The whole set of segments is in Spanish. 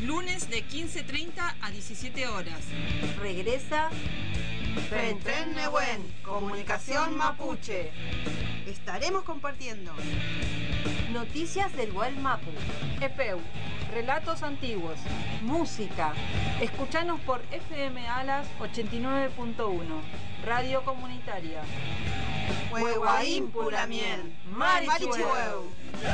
lunes de 15:30 a 17 horas. Regresa Fentren Nehuen, Comunicación Mapuche. Estaremos compartiendo noticias del Gualmapu, EPEU, relatos antiguos, música. Escuchanos por FM Alas 89.1, radio comunitaria. Huehuaín Pulamien, Marichueu.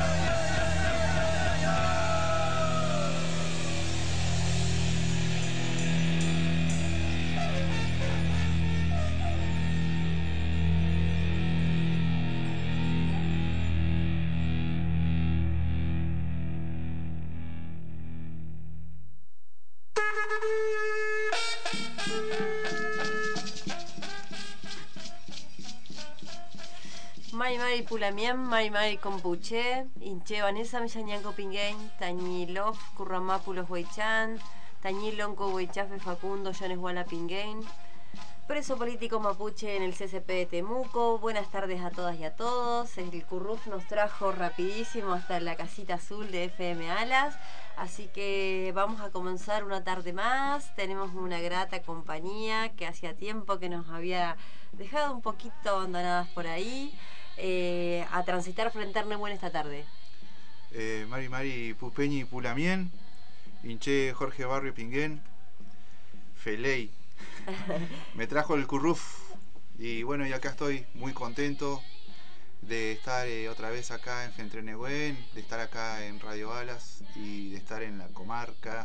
Mari Pulamien, Mari Compuche, Inche Vanessa Millañanco Pinguén, Tañilov, Curramapulos Huaychan, Tañilonco Huaychafe Facundo, Jones Huala Pinguén, preso político mapuche en el CCP de Temuco. Buenas tardes a todas y a todos. El Curruf nos trajo rapidísimo hasta la casita azul de FM Alas, así que vamos a comenzar una tarde más. Tenemos una grata compañía que hacía tiempo que nos había dejado un poquito abandonadas por ahí. A transitar frente a Nehuen esta tarde. Mari Pupeñi Pulamien, Inche Jorge Barrio Pinguén, Feley. Me trajo el Curruf y bueno, y acá estoy muy contento de estar otra vez acá en Fentren Nehuen, de estar acá en Radio Alas y de estar en la comarca.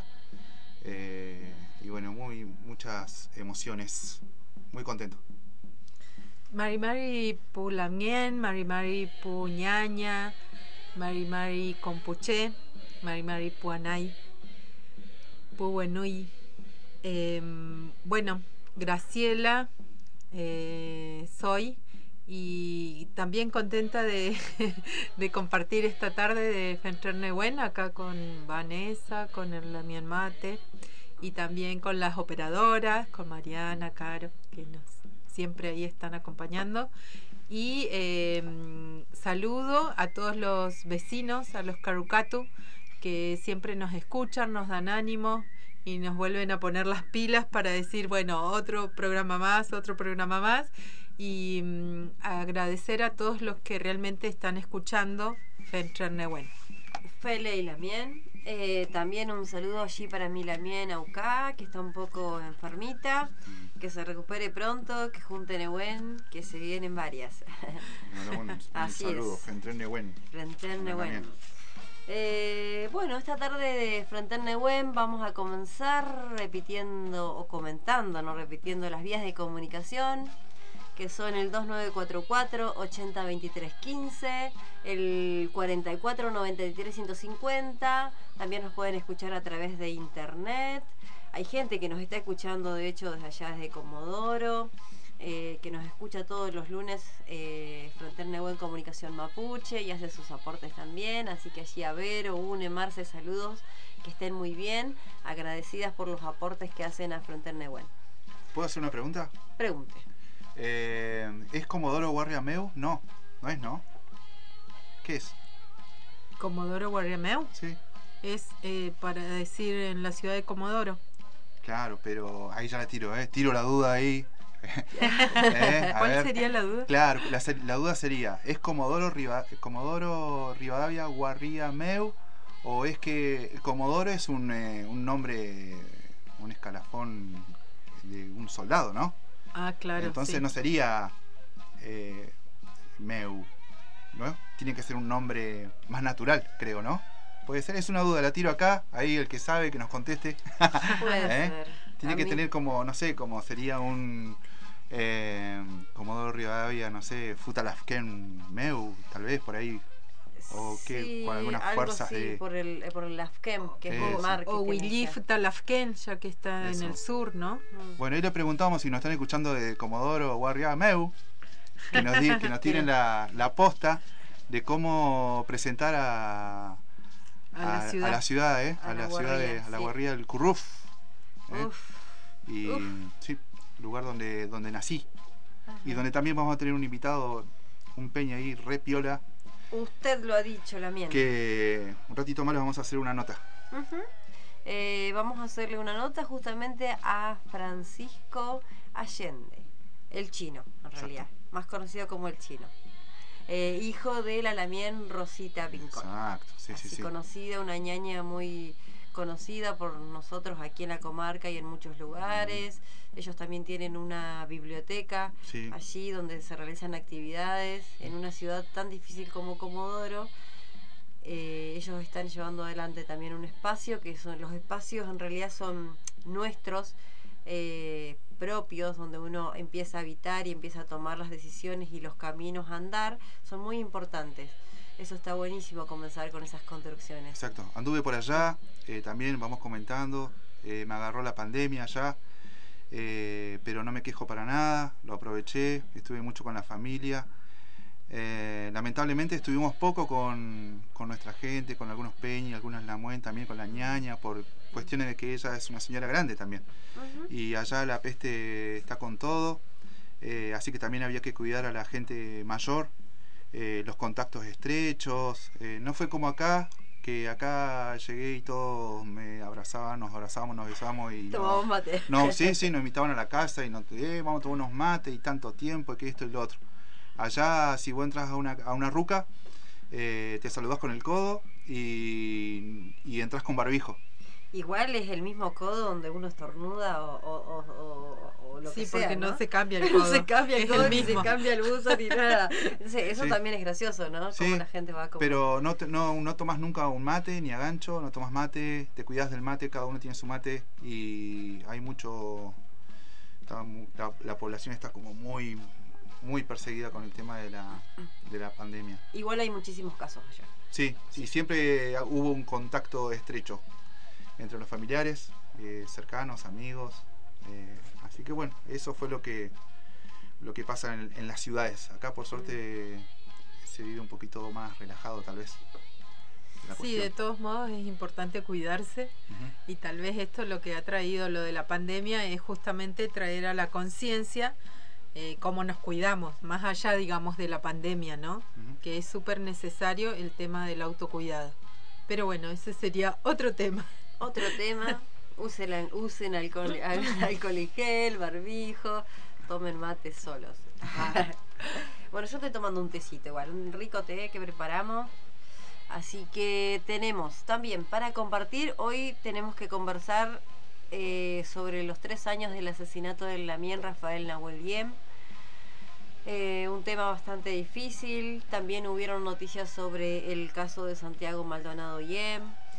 Y bueno, muchas emociones, muy contento. Mari Pulamien, Mari Puñaña, Mari Compuche, Mari Puanay, Puenui. Bueno, Graciela soy, y también contenta de compartir esta tarde de Fentren Nehuen acá con Vanessa, con el Lamien Mate y también con las operadoras, con Mariana, Caro, que nos siempre ahí están acompañando. Y saludo a todos los vecinos, a los Carucatu, que siempre nos escuchan, nos dan ánimo y nos vuelven a poner las pilas para decir, bueno, otro programa más. Y agradecer a todos los que realmente están escuchando Fentren Nehuen. Fele y Lamien. También un saludo allí para mi Lamien Aucá, que está un poco enfermita, que se recupere pronto, que junte Nehuen, que se vienen varias. Un saludo, Fentren Nehuen. Fentren Nehuen. Bueno, esta tarde de Fentren Nehuen vamos a comenzar repitiendo o comentando, no repitiendo, las vías de comunicación, que son el 2944-802315, el 4493-150. También nos pueden escuchar a través de internet. Hay gente que nos está escuchando, de hecho, desde allá, desde Comodoro, que nos escucha todos los lunes, Fentren Nehuen Comunicación Mapuche, y hace sus aportes también. Así que allí a Vero, Une, Marce, saludos, que estén muy bien, agradecidas por los aportes que hacen a Fentren Nehuen. ¿Puedo hacer una pregunta? Pregunte. ¿Es Comodoro Guarriameu? No es, ¿no? ¿Qué es? Comodoro Guarriameu. Sí. Es para decir en la ciudad de Comodoro. Claro, pero ahí ya la tiro, tiro la duda ahí. ¿Cuál sería la duda? Claro, la duda sería, ¿es Comodoro Rivadavia Guarriameu? ¿O es que el Comodoro es un nombre, un escalafón de un soldado, ¿no? Ah, claro. Entonces sí. No sería Meu, ¿no? Tiene que ser un nombre más natural, creo, ¿no? Puede ser, es una duda, la tiro acá, ahí el que sabe que nos conteste. Puede ser. Tiene que tener como, no sé, como sería un Comodoro Rivadavia, no sé, Futalafken Meu, tal vez por ahí. O que sí, con alguna fuerza sí, por el Afkem, que es un marketing. O Willif Talafken, ya que está en el sur, ¿no? Bueno, ahí le preguntamos si nos están escuchando de Comodoro Guarriameu, que nos tiren la posta de cómo presentar a la ciudad, a la guarría del Curruf. Y sí, lugar donde nací. Ajá. Y donde también vamos a tener un invitado, un peña ahí, re piola. Usted lo ha dicho, Lamien. Que un ratito más les vamos a hacer una nota. Vamos a hacerle una nota justamente a Francisco Allende, el chino, en realidad, más conocido como el chino. Hijo de la Lamien Rosita Pincón. Exacto, sí. Conocida, una ñaña muy conocida por nosotros aquí en la comarca y en muchos lugares. Ellos también tienen una biblioteca allí donde se realizan actividades en una ciudad tan difícil como Comodoro. Ellos están llevando adelante también un espacio, que son los espacios en realidad son nuestros, propios, donde uno empieza a habitar y empieza a tomar las decisiones y los caminos a andar, son muy importantes. Eso está buenísimo, comenzar con esas construcciones. Exacto, anduve por allá, también vamos comentando, me agarró la pandemia allá, pero no me quejo para nada, lo aproveché, estuve mucho con la familia. Lamentablemente estuvimos poco con nuestra gente, con algunos peñi, algunos lamuen, también con la ñaña, por cuestiones de que ella es una señora grande también. Y allá la peste está con todo, así que también había que cuidar a la gente mayor, los contactos estrechos. No fue como acá, que acá llegué y todos me abrazaban, nos abrazábamos, nos besamos y tomamos mate. Sí, nos invitaban a la casa y nos vamos a tomar unos mates y tanto tiempo y que esto y lo otro. Allá, si vos entras a una ruca, te saludás con el codo y entras con barbijo. Igual es el mismo codo donde uno estornuda o lo que sea, porque ¿no? No se cambia el codo. No se cambia el codo, ni mismo. se cambia el buzo, ni nada. Eso también es gracioso, ¿no? Cómo la gente va a comer. Pero no tomás nunca un mate, ni a gancho, no tomás mate, te cuidás del mate, cada uno tiene su mate y hay mucho... La población está como muy perseguida con el tema de la pandemia. Igual hay muchísimos casos allá. Sí, siempre hubo un contacto estrecho entre los familiares, cercanos, amigos, así que bueno, eso fue lo que pasa en las ciudades. Acá por suerte se vive un poquito más relajado tal vez. Sí, de todos modos es importante cuidarse y tal vez esto lo que ha traído lo de la pandemia es justamente traer a la conciencia cómo nos cuidamos, más allá, digamos, de la pandemia, ¿no? Que es súper necesario el tema del autocuidado. Pero bueno, ese sería otro tema. Usen alcohol y gel, barbijo, tomen mate solos. Bueno, yo estoy tomando un tecito igual, un rico té que preparamos. Así que tenemos también para compartir, hoy tenemos que conversar sobre los 3 años del asesinato del Lamien Rafael Nahuel Yem. Un tema bastante difícil. También hubieron noticias sobre el caso de Santiago Maldonado Yem.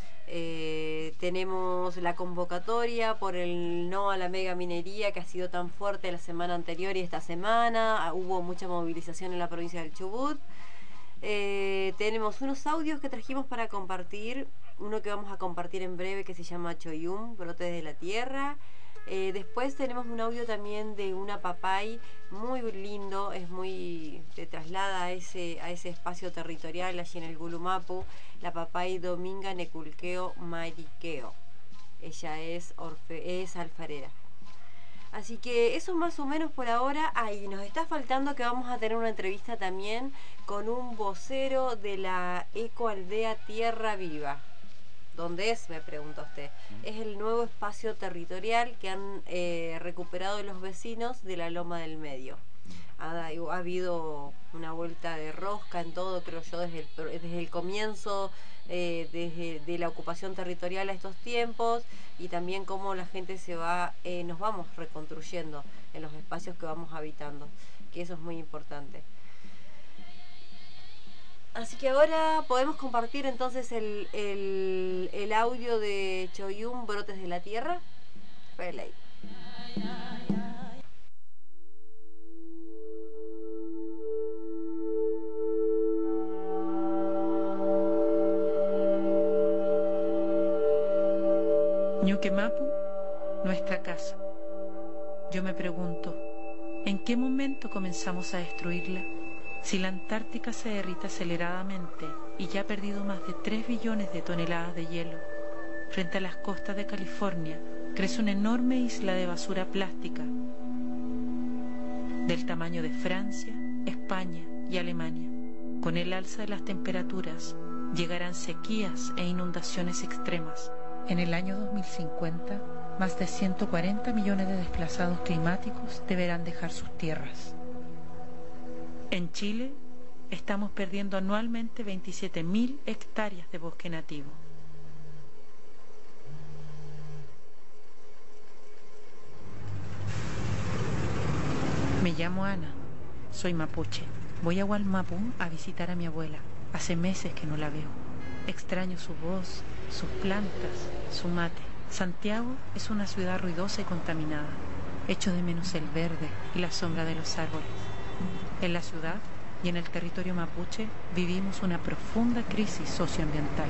Tenemos la convocatoria por el no a la mega minería que ha sido tan fuerte la semana anterior y esta semana. Hubo mucha movilización en la provincia del Chubut. Tenemos unos audios que trajimos para compartir. Uno que vamos a compartir en breve que se llama Choyum, Brotes de la Tierra. Después tenemos un audio también de una papay muy lindo, te traslada a ese espacio territorial allí en el Gulumapu, la papay Dominga Neculqueo Mariqueo. Ella es alfarera. Así que eso más o menos por ahora. Y nos está faltando que vamos a tener una entrevista también con un vocero de la Ecoaldea Tierra Viva. ¿Dónde es? Me pregunta usted. Es el nuevo espacio territorial que han recuperado los vecinos de la Loma del Medio. Ha habido una vuelta de rosca en todo, creo yo, desde el comienzo de la ocupación territorial a estos tiempos, y también cómo la gente nos vamos reconstruyendo en los espacios que vamos habitando, que eso es muy importante. Así que ahora podemos compartir entonces el audio de Choyum, Brotes de la Tierra. Relay. Ñuquemapu, nuestra casa. Yo me pregunto, ¿en qué momento comenzamos a destruirla? Si la Antártica se derrite aceleradamente y ya ha perdido más de 3 billones de toneladas de hielo, frente a las costas de California crece una enorme isla de basura plástica del tamaño de Francia, España y Alemania. Con el alza de las temperaturas llegarán sequías e inundaciones extremas, En el año 2050, más de 140 millones de desplazados climáticos deberán dejar sus tierras. En Chile, estamos perdiendo anualmente 27.000 hectáreas de bosque nativo. Me llamo Ana, soy mapuche. Voy a Wallmapu a visitar a mi abuela. Hace meses que no la veo. Extraño su voz, sus plantas, su mate. Santiago es una ciudad ruidosa y contaminada. Echo de menos el verde y la sombra de los árboles. En la ciudad y en el territorio mapuche vivimos una profunda crisis socioambiental.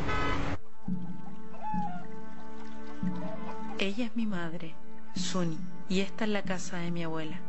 Ella es mi madre, Suni, y esta es la casa de mi abuela.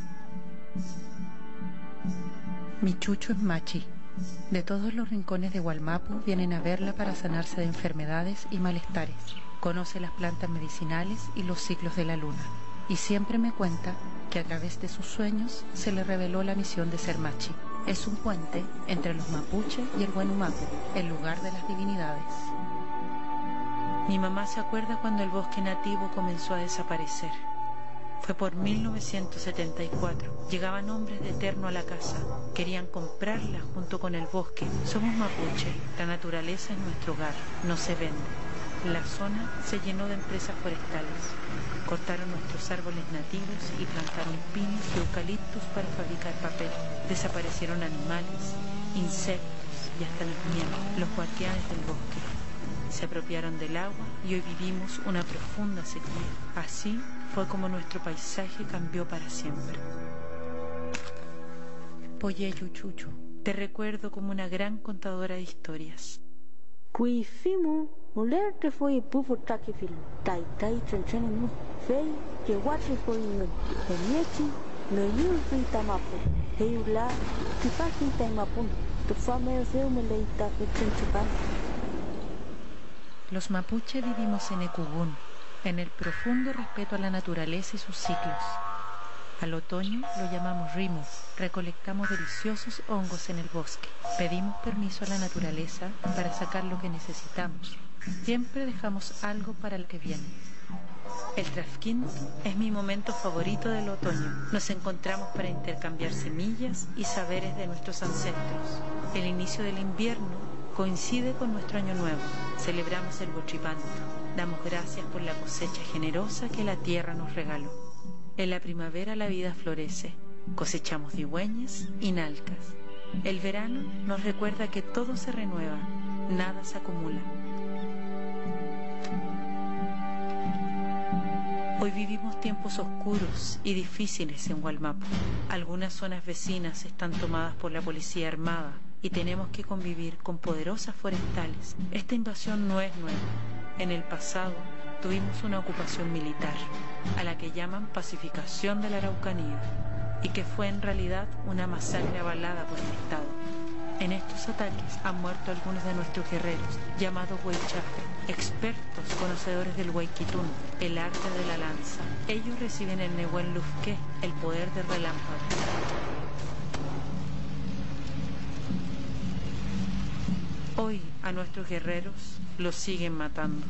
Mi chucho es Machi. De todos los rincones de Wallmapu vienen a verla para sanarse de enfermedades y malestares. Conoce las plantas medicinales y los ciclos de la luna. Y siempre me cuenta que a través de sus sueños se le reveló la misión de ser Machi. Es un puente entre los mapuche y el Wenumapu, el lugar de las divinidades. Mi mamá se acuerda cuando el bosque nativo comenzó a desaparecer. Fue por 1974. Llegaban hombres de Eterno a la casa. Querían comprarla junto con el bosque. Somos mapuche. La naturaleza es nuestro hogar. No se vende. La zona se llenó de empresas forestales. Cortaron nuestros árboles nativos y plantaron pinos y eucaliptos para fabricar papel. Desaparecieron animales, insectos y hasta los miedos, los guardianes del bosque. Se apropiaron del agua y hoy vivimos una profunda sequía. Así fue como nuestro paisaje cambió para siempre. Poyeyu Chuchu, te recuerdo como una gran contadora de historias. Kuifimu, muler te foi pufu takifil, tai tai chenchenu, fei, que guache foi no, eniechi, no yulfi tamapu, heula, tipaki taimapun, tu fame feu meleita que chenchupan. Los mapuche vivimos en Ecugún, en el profundo respeto a la naturaleza y sus ciclos. Al otoño lo llamamos rimu, recolectamos deliciosos hongos en el bosque, pedimos permiso a la naturaleza para sacar lo que necesitamos. Siempre dejamos algo para el que viene. El Trafquinto es mi momento favorito del otoño. Nos encontramos para intercambiar semillas y saberes de nuestros ancestros. El inicio del invierno coincide con nuestro año nuevo. Celebramos el Huachipanto. Damos gracias por la cosecha generosa que la tierra nos regaló. En la primavera la vida florece. Cosechamos digüeñas y nalcas. El verano nos recuerda que todo se renueva, nada se acumula. Hoy vivimos tiempos oscuros y difíciles en Wallmapu. Algunas zonas vecinas están tomadas por la policía armada y tenemos que convivir con poderosas forestales. Esta invasión no es nueva. En el pasado tuvimos una ocupación militar, a la que llaman pacificación de la Araucanía, y que fue en realidad una masacre avalada por el Estado. En estos ataques han muerto algunos de nuestros guerreros, llamados Huaychafe, expertos conocedores del Huayquitún, el arte de la lanza. Ellos reciben el Nehuen Lufque, el poder del relámpago. Hoy a nuestros guerreros los siguen matando.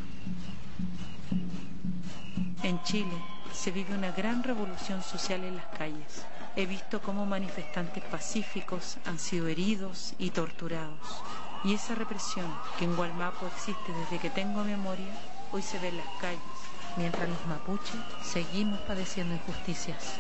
En Chile se vive una gran revolución social en las calles. He visto cómo manifestantes pacíficos han sido heridos y torturados. Y esa represión que en Wallmapu existe desde que tengo memoria, hoy se ve en las calles, mientras los mapuches seguimos padeciendo injusticias.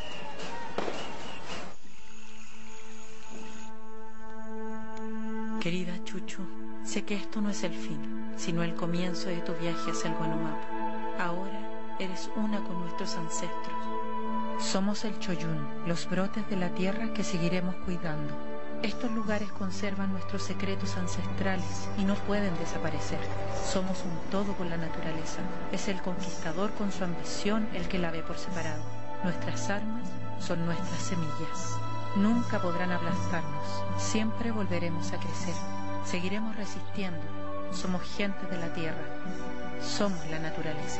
Querida Chuchu, sé que esto no es el fin, sino el comienzo de tu viaje hacia el Wenumapu. Ahora eres una con nuestros ancestros. Somos el Choyún, los brotes de la tierra que seguiremos cuidando. Estos lugares conservan nuestros secretos ancestrales y no pueden desaparecer. Somos un todo con la naturaleza. Es el conquistador con su ambición el que la ve por separado. Nuestras armas son nuestras semillas. Nunca podrán aplastarnos. Siempre volveremos a crecer. Seguiremos resistiendo. Somos gente de la tierra. Somos la naturaleza.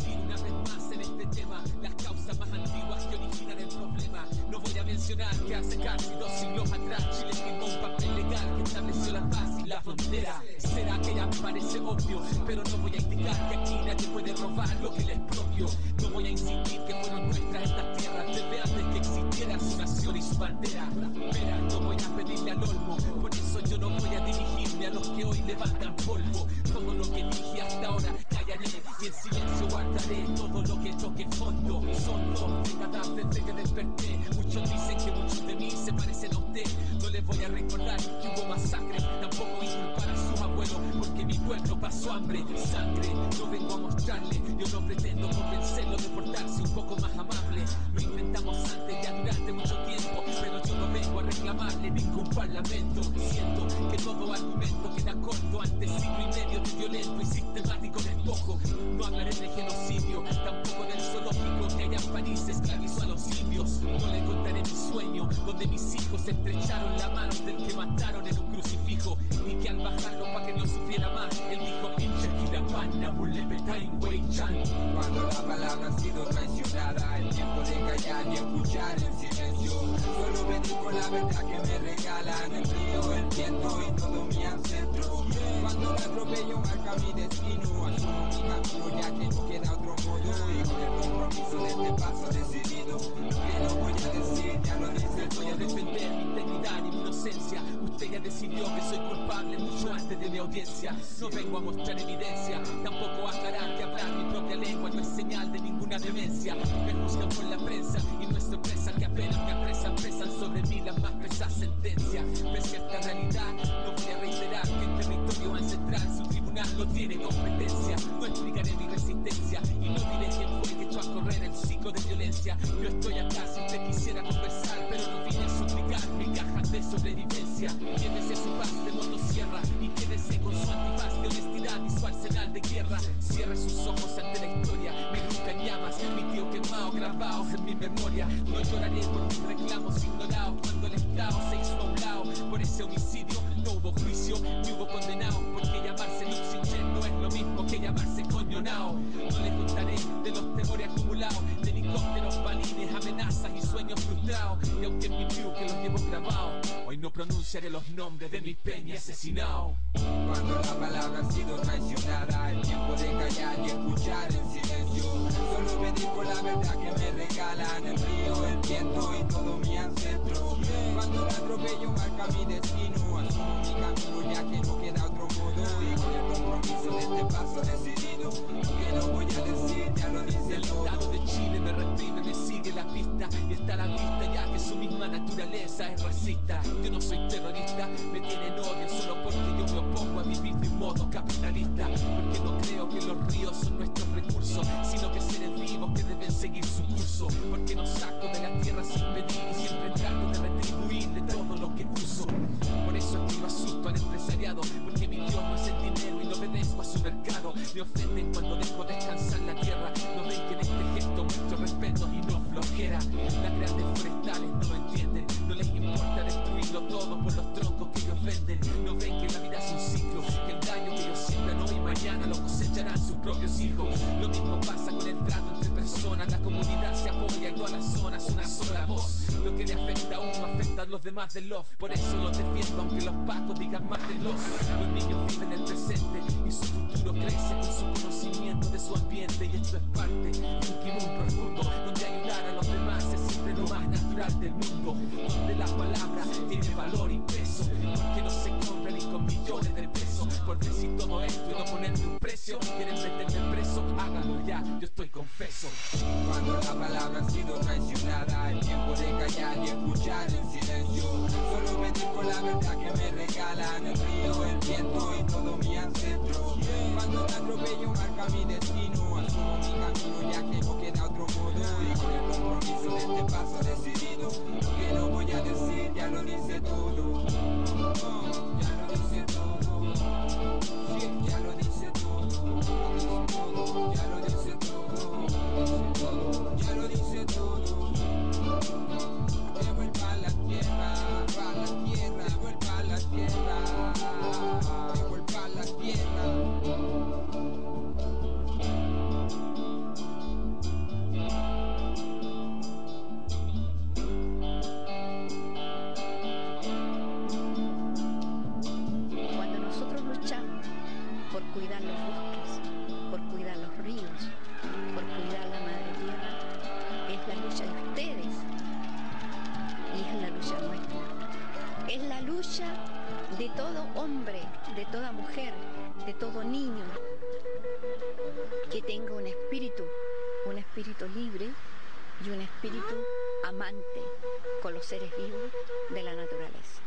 insistir una vez más en este tema. Las causas más antiguas que originan el problema. No voy a mencionar que hace casi 2 siglos atrás Chile firmó un papel legal que estableció la paz y la frontera. Será que ya me parece obvio, pero no voy a indicar que aquí nadie puede robar lo que les propio. No voy a insistir que fueron nuestras estas tierras desde antes que existiera su nación y su bandera. Verá, no voy a pedirle al olmo, por eso yo no voy a dirigirme a los que hoy levantan polvo. Todo lo que dije hasta ahora callaré y en silencio guardaré todo lo que toque fondo. Son 2 décadas desde que desperté. Muchos dicen que muchos de mí se parecen a usted. No les voy a recordar que hubo masacre, tampoco inculpar a sus abuelos, porque mi pueblo pasó hambre, sangre. No vengo a mostrarle, yo no pretendo convencerlo de portarse un poco más amable. Lo intentamos antes ya durante mucho tiempo, pero yo no vengo a reclamarle ningún parlamento. Siento que todo argumento queda corto ante siglo y medio de violento y sistemático despojo. No hablaré de genocidio, tampoco del zoológico que allá en París esclavizó a los indios. No le contaré mi sueño, donde mis hijos estrecharon la mano del que mataron en un crucifijo, y que al bajarlo pa' que no sufriera más, él dijo cuando la palabra ha sido traicionada, el tiempo de callar y escuchar en silencio. Solo venir con la verdad que me regalan el río, el viento y todos mis ancestros. Cuando me atropello marca mi destino, asumo mi camino ya que no queda otro modo. Y con el compromiso de este paso decidido, que no voy a decir, ya lo dice. Voy a defender mi integridad y mi inocencia. Usted ya decidió que soy culpable mucho antes de mi audiencia. No vengo a mostrar evidencia, tampoco a aclarar que hablar mi propia lengua no es señal de ninguna demencia. Me juzgan por la prensa y no es sorpresa que apenas me apresan, pesan sobre mí las más pesadas sentencias. Pese a esta realidad, no voy a reiterar que en territorio ancestral su tribunal no tiene competencia. No explicaré mi resistencia y no diré quién fue que echó a correr el ciclo de violencia. Yo estoy acá si usted quisiera conversar, pero no vine a suplicar mi caja de sobrevivencia. Llévese su paz de motosierra y quédese con su antifaz de honestidad y su arsenal de guerra. Cierre sus ojos ante la historia, mi ruta en llamas, mi tío quemado, grabado en mi memoria. No lloraré por mis reclamos ignorados cuando el Estado se hizo a un lado. Por ese homicidio no hubo juicio ni hubo condenado, porque llamarse Luxingen no es lo mismo que llamarse coñonao. No les contaré de los temores acumulados, de helicópteros, balines, amenazas y sueños frustrados. Y aunque en mi view que los llevo grabados, hoy no pronunciaré los nombres de mi peña asesinado. Cuando la palabra ha sido traicionada, el tiempo de callar y escuchar en silencio. Solo venir con la verdad que me regalan el río, el viento y todos mis ancestros. Cuando me atropello marca mi destino, asumo mi camino ya que no queda otro modo. Y con el compromiso de este paso decidido, que no voy a decir, ya lo dice el todo. El Estado de Chile me reprime, me sigue la pista y está a la vista ya que su misma naturaleza es racista. Yo no soy terrorista, me tienen odio solo porque yo me opongo a vivir de un modo capitalista. Porque no creo que los ríos son nuestros recursos, sino que seres vivos que deben seguir su curso. Porque no saco de la tierra sin pedir y siempre trato de retribuirle todo lo que uso. Por eso aquí no asusto al empresariado, porque mi Dios no es el dinero y no obedezco a su mercado. Me ofenden cuando dejo descansar la tierra. No ven que en este gesto muestro respeto y no flojera. Las grandes forestales no lo entienden, no les importa destruirlo todo por los troncos que ellos venden. No ven que la vida es un ciclo, que el daño que ellos siembran hoy y mañana lo cosecharán sus propios hijos. Lo mismo pasa con el trato entre personas, la comunidad se apoya y todas las zonas una sola voz. Lo que le afecta a uno afecta a los demás del love. Por eso los defiendo aunque los pacos digan mátenlos. Los niños viven el presente y su futuro crece con su conocimiento de su ambiente. Y esto es parte de un kibum profundo, donde ayudar a los demás es siempre lo más natural del mundo. Donde la palabra tiene valor y peso, porque no se compra ni con millones de pesos. Por decir todo esto y no ponerme un precio, quieren meterme preso, háganlo ya, yo estoy confeso. Cuando la palabra ha sido traicionada, el tiempo de callar y escuchar en silencio. Solo venir con la verdad que me regalan el río, el viento y todos mis ancestros. Cuando me atropello marca mi destino, asumo mi camino ya que no queda otro modo. Y con el compromiso de este paso decidido, lo que no voy a decir ya lo dice todo. Ya lo dice todo. Sí, ya lo dice todo. Ya lo dice todo. Ya lo dice todo. Devuelva la tierra, devuelva la tierra, devuelva la tierra. todo niño que tenga un espíritu libre y un espíritu amante con los seres vivos de la naturaleza.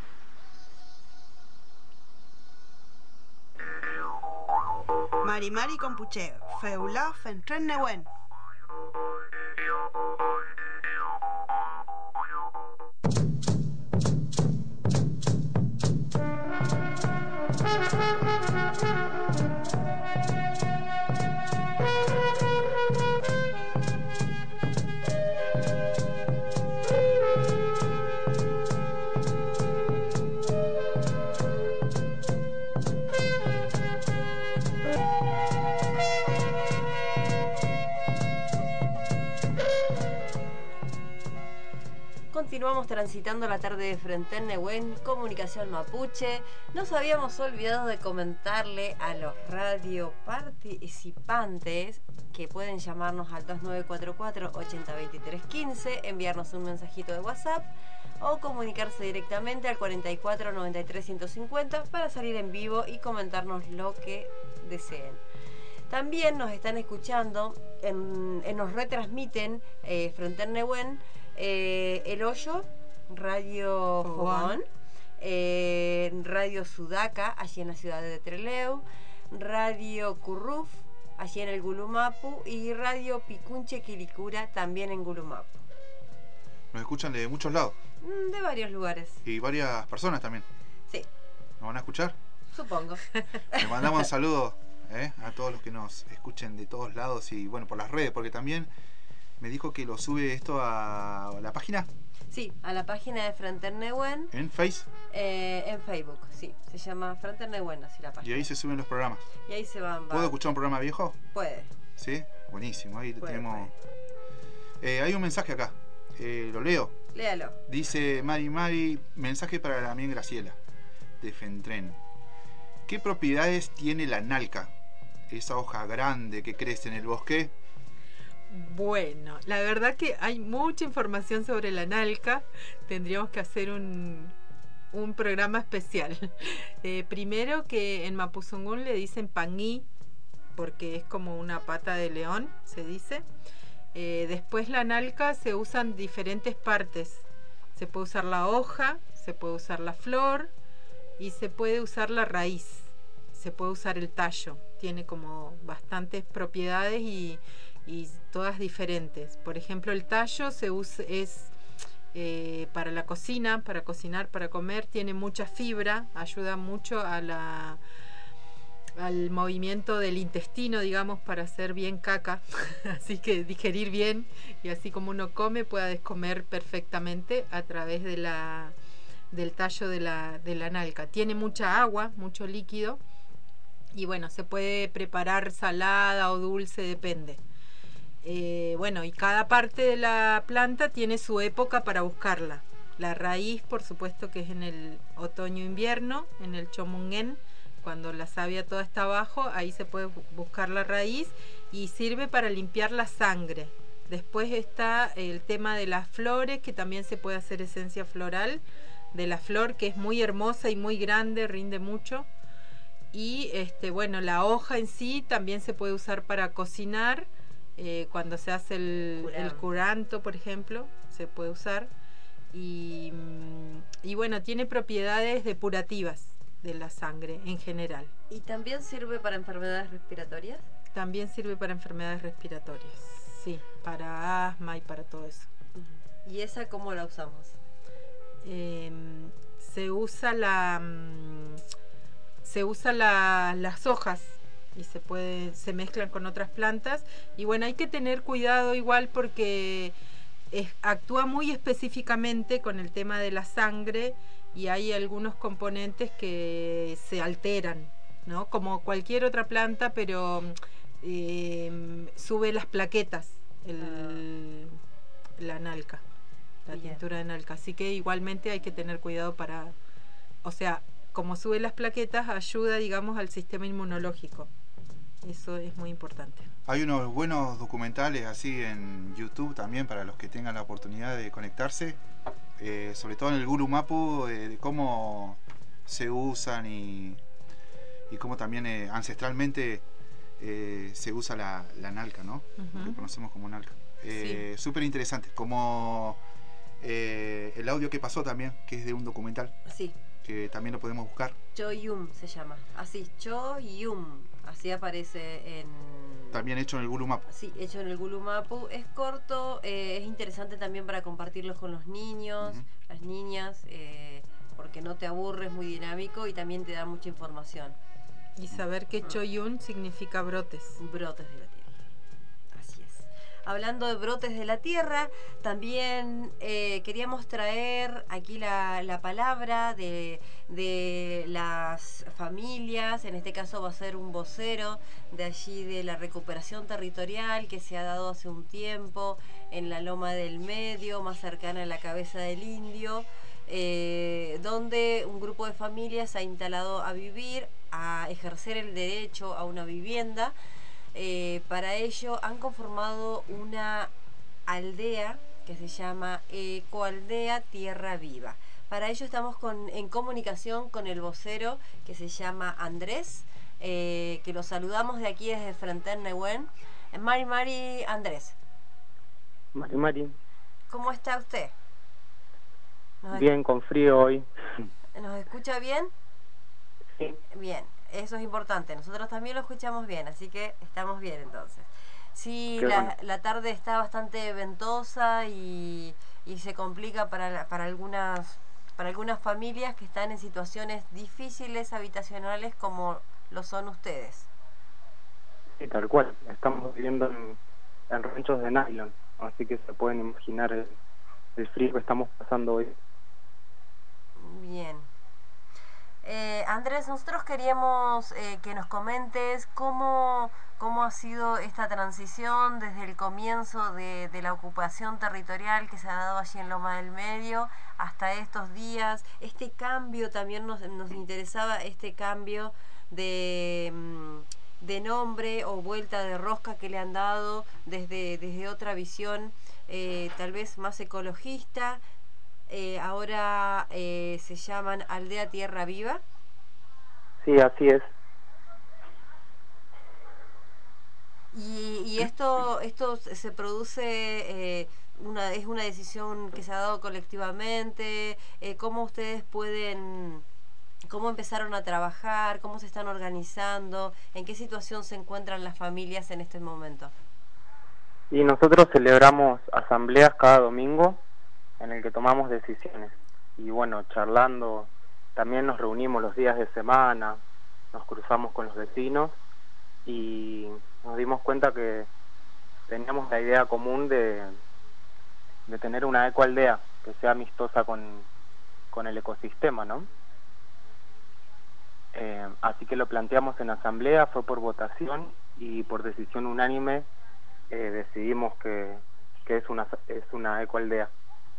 Mari Mari Compuche, Feula Fentren Newen. Continuamos transitando la tarde de Frentén Newen, Comunicación Mapuche. Nos habíamos olvidado de comentarle a los radio participantes que pueden llamarnos al 2944-802315, enviarnos un mensajito de WhatsApp o comunicarse directamente al 44 93 150 para salir en vivo y comentarnos lo que deseen. También nos están escuchando, nos retransmiten Frentén Newen, El Hoyo, Radio Fogón, Radio Sudaca, allí en la ciudad de Trelew, Radio Curruf, allí en el Gulumapu, y Radio Picunche Quilicura, también en Gulumapu. Nos escuchan de muchos lados. De varios lugares. Y varias personas también. Sí. ¿Nos van a escuchar? Supongo. Le mandamos un saludo a todos los que nos escuchen de todos lados y bueno, por las redes, porque también me dijo que lo sube esto a la página. Sí, a la página de Frentén Newen. ¿En Face? En Facebook, sí. Se llama Frentén Newen, así la página. Y ahí se suben los programas. Y ahí se van. ¿Puedo escuchar un programa viejo? Puede. ¿Sí? Buenísimo. Ahí tenemos. Hay un mensaje acá. Lo leo. Léalo. Dice Mari, mensaje para la amiga Graciela, de Fentren. ¿Qué propiedades tiene la nalca? Esa hoja grande que crece en el bosque. Bueno, la verdad que hay mucha información sobre la nalca. Tendríamos que hacer un programa especial. Primero que en Mapuzungún le dicen pangui, porque es como una pata de león, se dice. Después la nalca se usan diferentes partes. Se puede usar la hoja, se puede usar la flor y se puede usar la raíz. Se puede usar el tallo. Tiene como bastantes propiedades y todas diferentes. Por ejemplo, el tallo se usa, para la cocina, para cocinar, para comer. Tiene mucha fibra, ayuda mucho al movimiento del intestino, digamos, para hacer bien caca. Así que digerir bien y así como uno come, pueda descomer perfectamente a través del tallo de la nalca. Tiene mucha agua, mucho líquido. Y bueno, se puede preparar salada o dulce, depende. Bueno, y cada parte de la planta tiene su época para buscarla. La raíz, por supuesto, que es en el otoño-invierno, en el Chomungen, cuando la savia toda está abajo, ahí se puede buscar la raíz y sirve para limpiar la sangre. Después está el tema de las flores, que también se puede hacer esencia floral de la flor, que es muy hermosa y muy grande, rinde mucho. Y bueno, la hoja en sí también se puede usar para cocinar. Cuando se hace el curanto, por ejemplo, se puede usar. Y bueno, tiene propiedades depurativas de la sangre en general. ¿Y también sirve para enfermedades respiratorias? También sirve para enfermedades respiratorias, sí, para asma y para todo eso. ¿Y esa cómo la usamos? Se usa las hojas y se mezclan con otras plantas. Y bueno, hay que tener cuidado igual porque actúa muy específicamente con el tema de la sangre y hay algunos componentes que se alteran, ¿no? Como cualquier otra planta, pero sube las plaquetas, la nalca, la tintura de nalca. Así que igualmente hay que tener cuidado como sube las plaquetas, ayuda, digamos, al sistema inmunológico. Eso es muy importante. Hay unos buenos documentales así en YouTube también para los que tengan la oportunidad de conectarse, sobre todo en el Gulumapu, de cómo se usan y cómo también ancestralmente se usa la nalca, ¿no? Lo que conocemos como nalca. Sí. Súper interesante, como el audio que pasó también, que es de un documental, Sí. que también lo podemos buscar. Choyum se llama. Así, Choyum. Así aparece en... También hecho en el Gulumapu. Sí, hecho en el Gulumapu. Es corto, es interesante también para compartirlos con los niños, las niñas, porque no te aburres, muy dinámico y también te da mucha información. Y saber que Choyun significa brotes. Brotes de la tierra. Así es. Hablando de brotes de la tierra, también queríamos traer aquí la palabra de las familias. En este caso va a ser un vocero de allí de la recuperación territorial que se ha dado hace un tiempo en la Loma del Medio, más cercana a la Cabeza del Indio, donde un grupo de familias se ha instalado a vivir, a ejercer el derecho a una vivienda. Para ello han conformado una aldea que se llama Ecoaldea Tierra Viva. Para ello estamos en comunicación con el vocero, que se llama Andrés, que lo saludamos de aquí desde Frentén-Nehuen. Mari Andrés. Mari. ¿Cómo está usted? Bien, con frío hoy. ¿Nos escucha bien? Sí. Bien, eso es importante. Nosotros también lo escuchamos bien, así que estamos bien entonces. Sí, la tarde está bastante ventosa y se complica para algunas familias que están en situaciones difíciles habitacionales como lo son ustedes. Sí, tal cual. Estamos viviendo en ranchos de nylon, así que se pueden imaginar el frío que estamos pasando hoy. Bien. Andrés, nosotros queríamos que nos comentes cómo ha sido esta transición desde el comienzo de la ocupación territorial que se ha dado allí en Loma del Medio hasta estos días. Este cambio también nos interesaba, este cambio de nombre o vuelta de rosca que le han dado desde otra visión, tal vez más ecologista. Ahora se llaman Aldea Tierra Viva. Sí, así es. Y esto se produce, es una decisión que se ha dado colectivamente. ¿Cómo ustedes cómo empezaron a trabajar? ¿Cómo se están organizando? ¿En qué situación se encuentran las familias en este momento? Y nosotros celebramos asambleas cada domingo en el que tomamos decisiones. Y bueno, charlando, también nos reunimos los días de semana, nos cruzamos con los vecinos y nos dimos cuenta que teníamos la idea común de tener una ecoaldea que sea amistosa con el ecosistema, ¿no? Así que lo planteamos en asamblea, fue por votación y por decisión unánime decidimos que es una ecoaldea.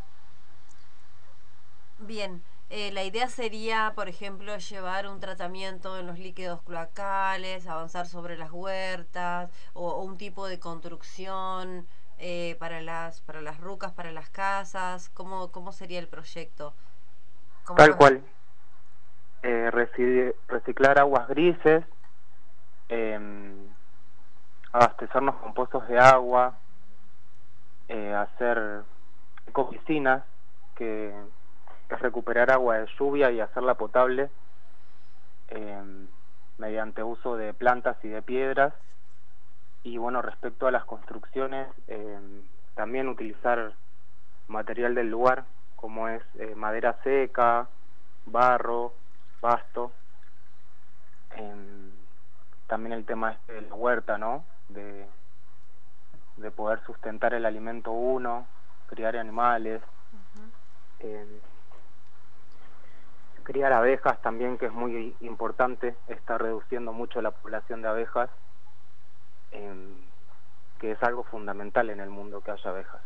Bien, la idea sería, por ejemplo, llevar un tratamiento en los líquidos cloacales, avanzar sobre las huertas o un tipo de construcción para las rucas, para las casas. ¿Cómo sería el proyecto? Tal cual. Reciclar aguas grises, abastecernos con pozos de agua, hacer ecopiscinas, que es recuperar agua de lluvia y hacerla potable mediante uso de plantas y de piedras. Y bueno, respecto a las construcciones, también utilizar material del lugar, como es madera seca, barro, pasto. También el tema de la huerta, ¿no? De poder sustentar el alimento uno, criar animales. Criar abejas también, que es muy importante, está reduciendo mucho la población de abejas, que es algo fundamental en el mundo que haya abejas.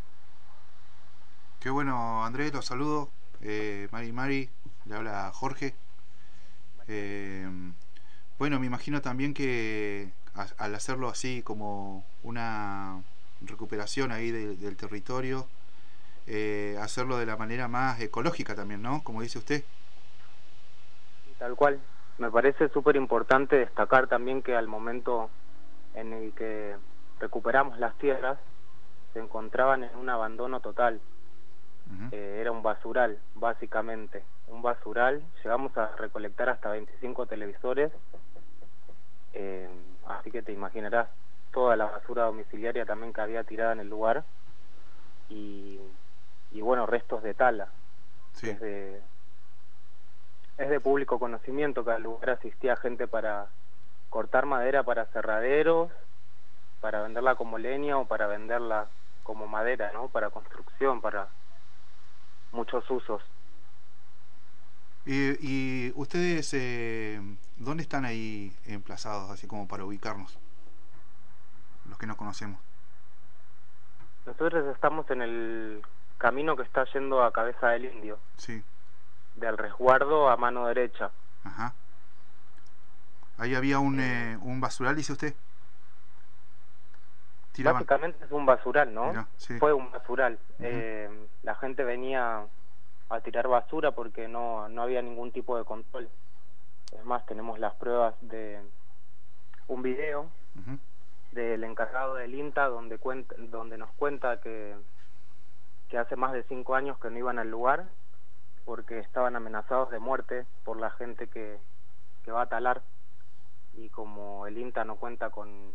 Qué bueno, Andrés, los saludo. Mari, le habla Jorge. Bueno, me imagino también que al hacerlo así como una recuperación ahí del territorio, hacerlo de la manera más ecológica también, ¿no? Como dice usted. Tal cual. Me parece súper importante destacar también que al momento en el que recuperamos las tierras, se encontraban en un abandono total. Era un basural, básicamente. Un basural. Llegamos a recolectar hasta 25 televisores. Así que te imaginarás toda la basura domiciliaria también que había tirada en el lugar. Y bueno, restos de tala. Sí. Es de público conocimiento que al lugar asistía gente para cortar madera para aserraderos, para venderla como leña o para venderla como madera, ¿no? Para construcción, para muchos usos. ¿Y ustedes dónde están ahí emplazados, así como para ubicarnos, los que no conocemos? Nosotros estamos en el camino que está yendo a Cabeza del Indio. Sí. Del resguardo a mano derecha. Ajá. Ahí había un basural, dice usted. Tiraban. Básicamente es un basural, ¿no? Mirá, sí. Fue un basural. La gente venía a tirar basura porque no había ningún tipo de control. Es más, tenemos las pruebas de un video del encargado del INTA donde nos cuenta que hace más de 5 años que no iban al lugar porque estaban amenazados de muerte por la gente que va a talar, y como el INTA no cuenta con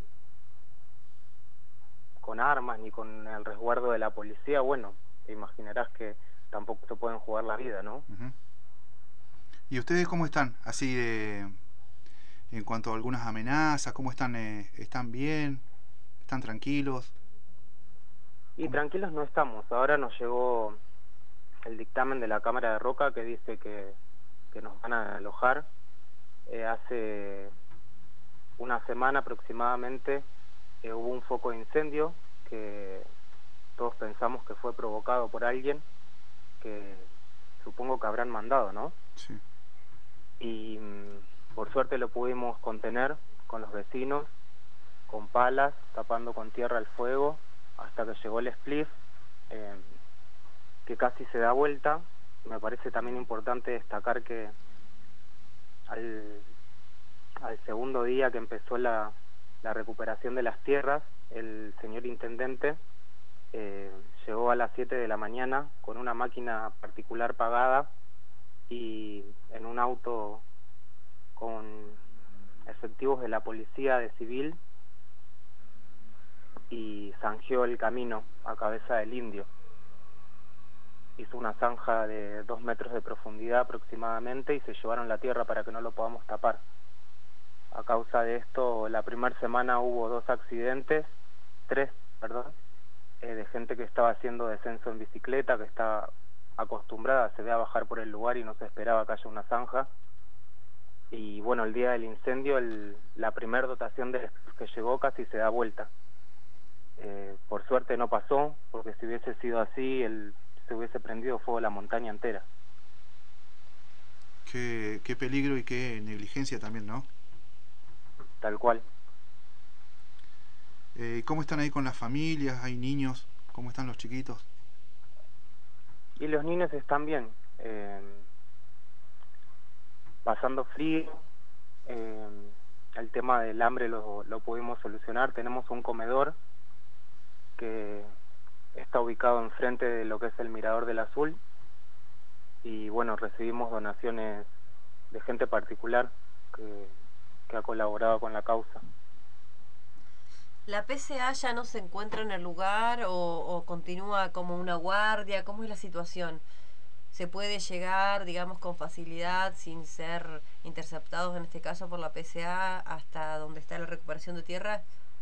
armas ni con el resguardo de la policía, bueno, te imaginarás que tampoco se pueden jugar la vida, ¿no? ¿Y ustedes cómo están? Así en cuanto a algunas amenazas, ¿cómo están? ¿Están bien? ¿Están tranquilos? Y tranquilos no estamos. Ahora nos llegó el dictamen de la Cámara de Roca que dice que nos van a alojar. Hace una semana aproximadamente hubo un foco de incendio que todos pensamos que fue provocado por alguien que supongo que habrán mandado, ¿no? Sí. Y por suerte lo pudimos contener con los vecinos, con palas, tapando con tierra el fuego, hasta que llegó el spliff, que casi se da vuelta. Me parece también importante destacar que al segundo día que empezó la recuperación de las tierras, el señor intendente llegó a las 7 de la mañana con una máquina particular pagada y en un auto con efectivos de la policía de civil, y zanjeó el camino a Cabeza del Indio. Hizo una zanja de 2 metros de profundidad aproximadamente y se llevaron la tierra para que no lo podamos tapar. A causa de esto, la primera semana hubo 3 accidentes, de gente que estaba haciendo descenso en bicicleta, que está acostumbrada, se ve, a bajar por el lugar y no se esperaba que haya una zanja. Y bueno, el día del incendio, la primera dotación de que llegó casi se da vuelta. Por suerte no pasó, porque si hubiese sido así, se hubiese prendido fuego la montaña entera. Qué peligro y qué negligencia también, ¿no? Tal cual. ¿Cómo están ahí con las familias? ¿Hay niños? ¿Cómo están los chiquitos? Y los niños están bien, pasando frío. El tema del hambre lo pudimos solucionar. Tenemos un comedor que está ubicado enfrente de lo que es el Mirador del Azul, y bueno, recibimos donaciones de gente particular que ha colaborado con la causa. ¿La PCA ya no se encuentra en el lugar o continúa como una guardia? ¿Cómo es la situación? ¿Se puede llegar, digamos, con facilidad, sin ser interceptados, en este caso por la PCA, hasta donde está la recuperación de tierra?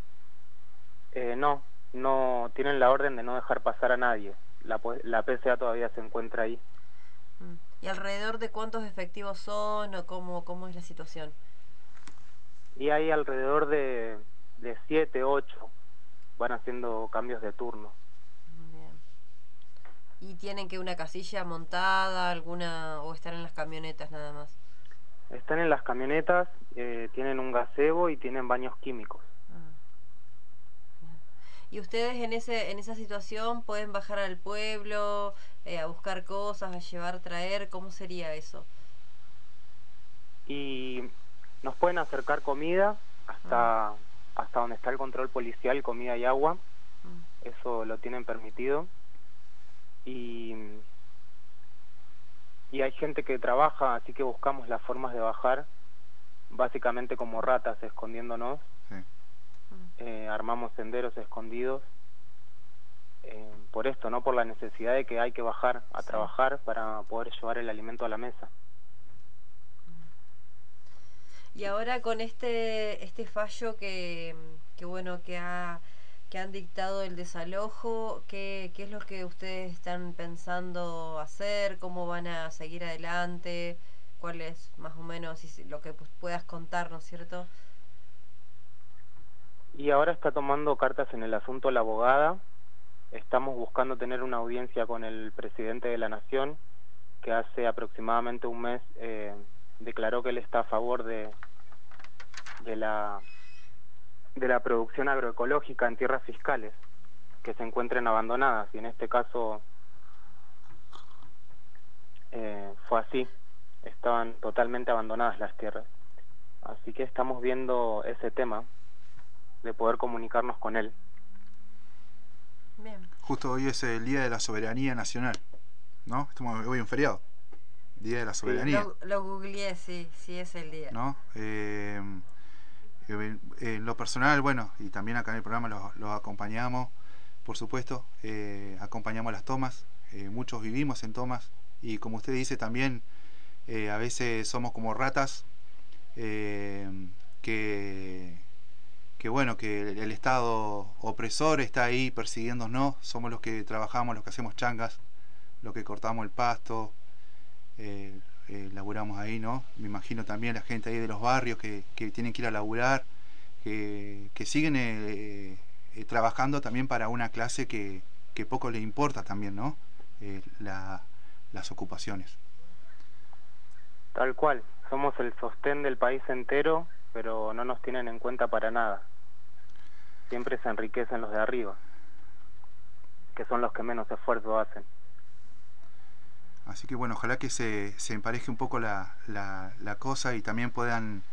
No tienen la orden de no dejar pasar a nadie. La PCA todavía se encuentra ahí. ¿Y alrededor de cuántos efectivos son o cómo es la situación? Y hay alrededor de 7, 8. Van haciendo cambios de turno. Bien. ¿Y tienen que una casilla montada, alguna, o están en las camionetas nada más? Están en las camionetas, tienen un gazebo y tienen baños químicos. ¿Y ustedes en esa situación pueden bajar al pueblo, a buscar cosas, a llevar, traer? ¿Cómo sería eso? Y nos pueden acercar comida hasta donde está el control policial, comida y agua. Eso lo tienen permitido. Y hay gente que trabaja, así que buscamos las formas de bajar, básicamente como ratas, escondiéndonos. Sí. Armamos senderos escondidos. Por esto, ¿no? Por la necesidad de que hay que bajar a trabajar para poder llevar el alimento a la mesa. Y ahora con este fallo que han dictado el desalojo, ¿qué es lo que ustedes están pensando hacer? ¿Cómo van a seguir adelante? ¿Cuál es más o menos lo que puedas contar, ¿no es cierto? Y ahora está tomando cartas en el asunto la abogada. Estamos buscando tener una audiencia con el presidente de la Nación, que hace aproximadamente un mes declaró que él está a favor de la producción agroecológica en tierras fiscales que se encuentren abandonadas, y en este caso fue así, estaban totalmente abandonadas las tierras. Así que estamos viendo ese tema de poder comunicarnos con él. Bien. Justo hoy es el Día de la Soberanía Nacional, ¿no? Estamos hoy en feriado, Día de la Soberanía. Sí, lo googleé, sí es el día. ¿No? En lo personal, bueno, y también acá en el programa los acompañamos, por supuesto, acompañamos las tomas, muchos vivimos en tomas, y como usted dice también, a veces somos como ratas, que bueno, que el Estado opresor está ahí persiguiéndonos, somos los que trabajamos, los que hacemos changas, los que cortamos el pasto, laburamos ahí, ¿no? Me imagino también la gente ahí de los barrios que tienen que ir a laburar, que siguen trabajando también para una clase que poco le importa también, ¿no? Las ocupaciones. Tal cual, somos el sostén del país entero, pero no nos tienen en cuenta para nada. Siempre se enriquecen los de arriba, que son los que menos esfuerzo hacen. Así que bueno, ojalá que se empareje un poco la cosa y también puedan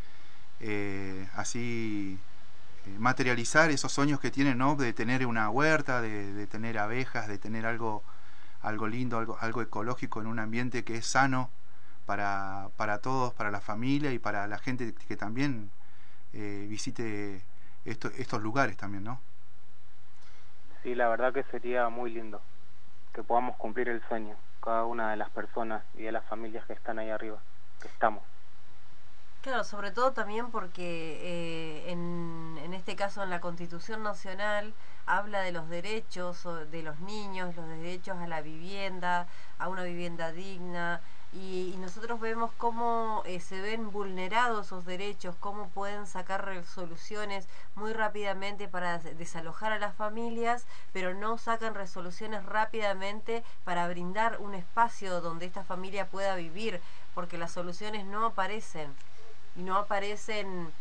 así materializar esos sueños que tienen, ¿no? De tener una huerta, de tener abejas, de tener algo lindo, algo ecológico en un ambiente que es sano para todos, para la familia y para la gente que también visite estos lugares también, ¿no? Sí, la verdad que sería muy lindo que podamos cumplir el sueño, cada una de las personas y de las familias que están ahí arriba, que estamos. Claro, sobre todo también porque en este caso en la Constitución Nacional habla de los derechos de los niños, los derechos a la vivienda, a una vivienda digna, y nosotros vemos cómo se ven vulnerados esos derechos, cómo pueden sacar resoluciones muy rápidamente para desalojar a las familias, pero no sacan resoluciones rápidamente para brindar un espacio donde esta familia pueda vivir, porque las soluciones no aparecen. Y no aparecen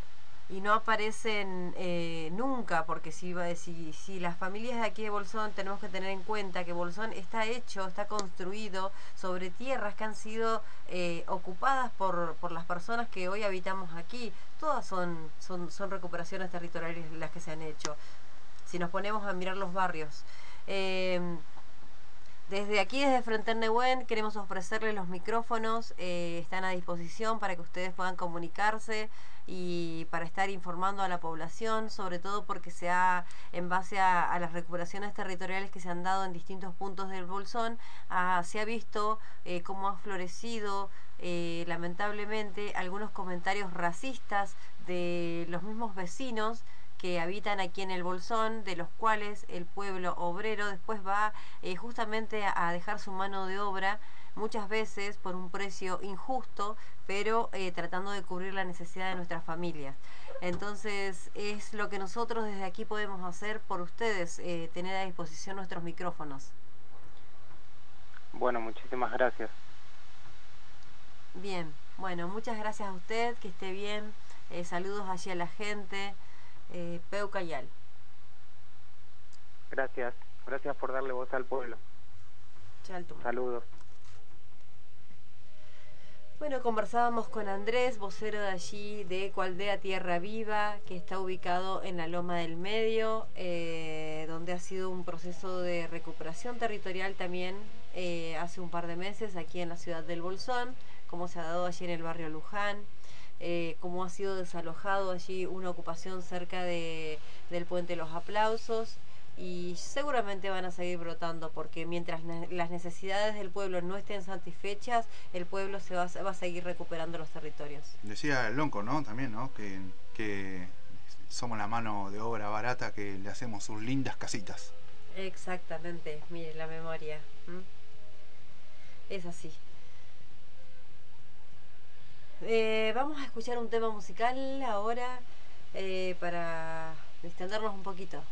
nunca, porque si las familias de aquí de Bolsón, tenemos que tener en cuenta que Bolsón está construido sobre tierras que han sido ocupadas por las personas que hoy habitamos aquí. Todas son recuperaciones territoriales las que se han hecho, si nos ponemos a mirar los barrios. Desde aquí, desde Frente Nehuen, queremos ofrecerles los micrófonos, están a disposición para que ustedes puedan comunicarse y para estar informando a la población, sobre todo porque en base a las recuperaciones territoriales que se han dado en distintos puntos del Bolsón, se ha visto cómo ha florecido lamentablemente algunos comentarios racistas de los mismos vecinos que habitan aquí en el Bolsón, de los cuales el pueblo obrero después va justamente a dejar su mano de obra, muchas veces por un precio injusto, pero tratando de cubrir la necesidad de nuestras familias. Entonces es lo que nosotros desde aquí podemos hacer por ustedes, tener a disposición nuestros micrófonos. Bueno, muchísimas gracias. Bien, bueno, muchas gracias a usted, que esté bien, saludos allí a la gente. Peucayal. Gracias por darle voz al pueblo. Saludos. Bueno, conversábamos con Andrés, vocero de allí de Coaldea Tierra Viva, que está ubicado en la Loma del Medio, donde ha sido un proceso de recuperación territorial también hace un par de meses aquí en la ciudad del Bolsón, como se ha dado allí en el barrio Luján, cómo ha sido desalojado allí una ocupación cerca del Puente Los Aplausos. Y seguramente van a seguir brotando, porque mientras las necesidades del pueblo no estén satisfechas, el pueblo va a seguir recuperando los territorios. Decía el Lonco, ¿no? También, ¿no? Que somos la mano de obra barata que le hacemos sus lindas casitas. Exactamente, mire la memoria. Es así. Vamos a escuchar un tema musical ahora para distendernos un poquito.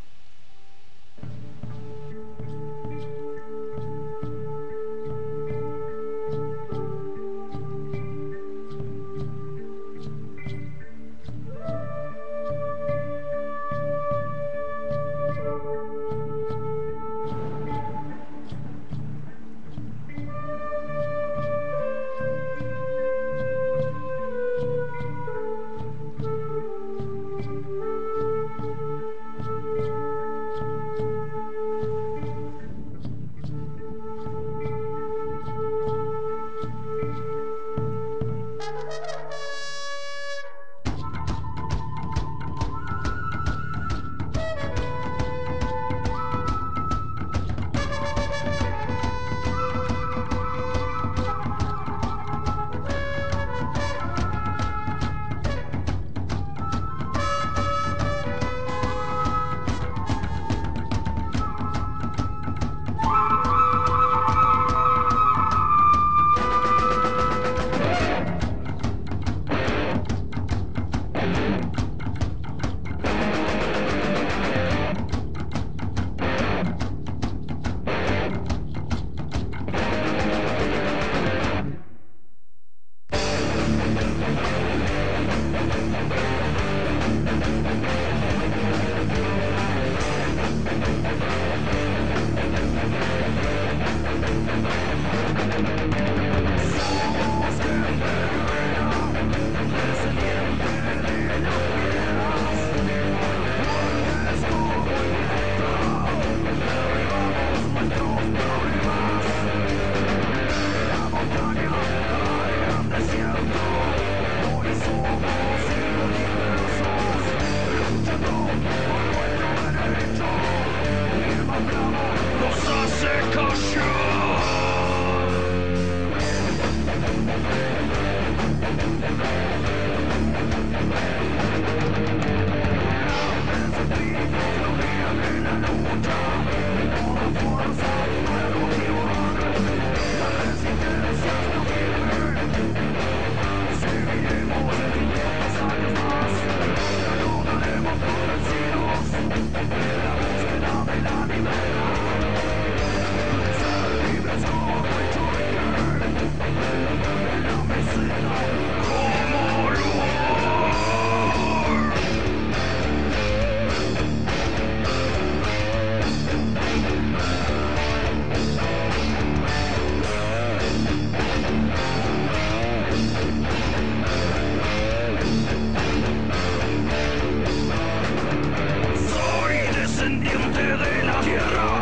Soy descendiente de la tierra.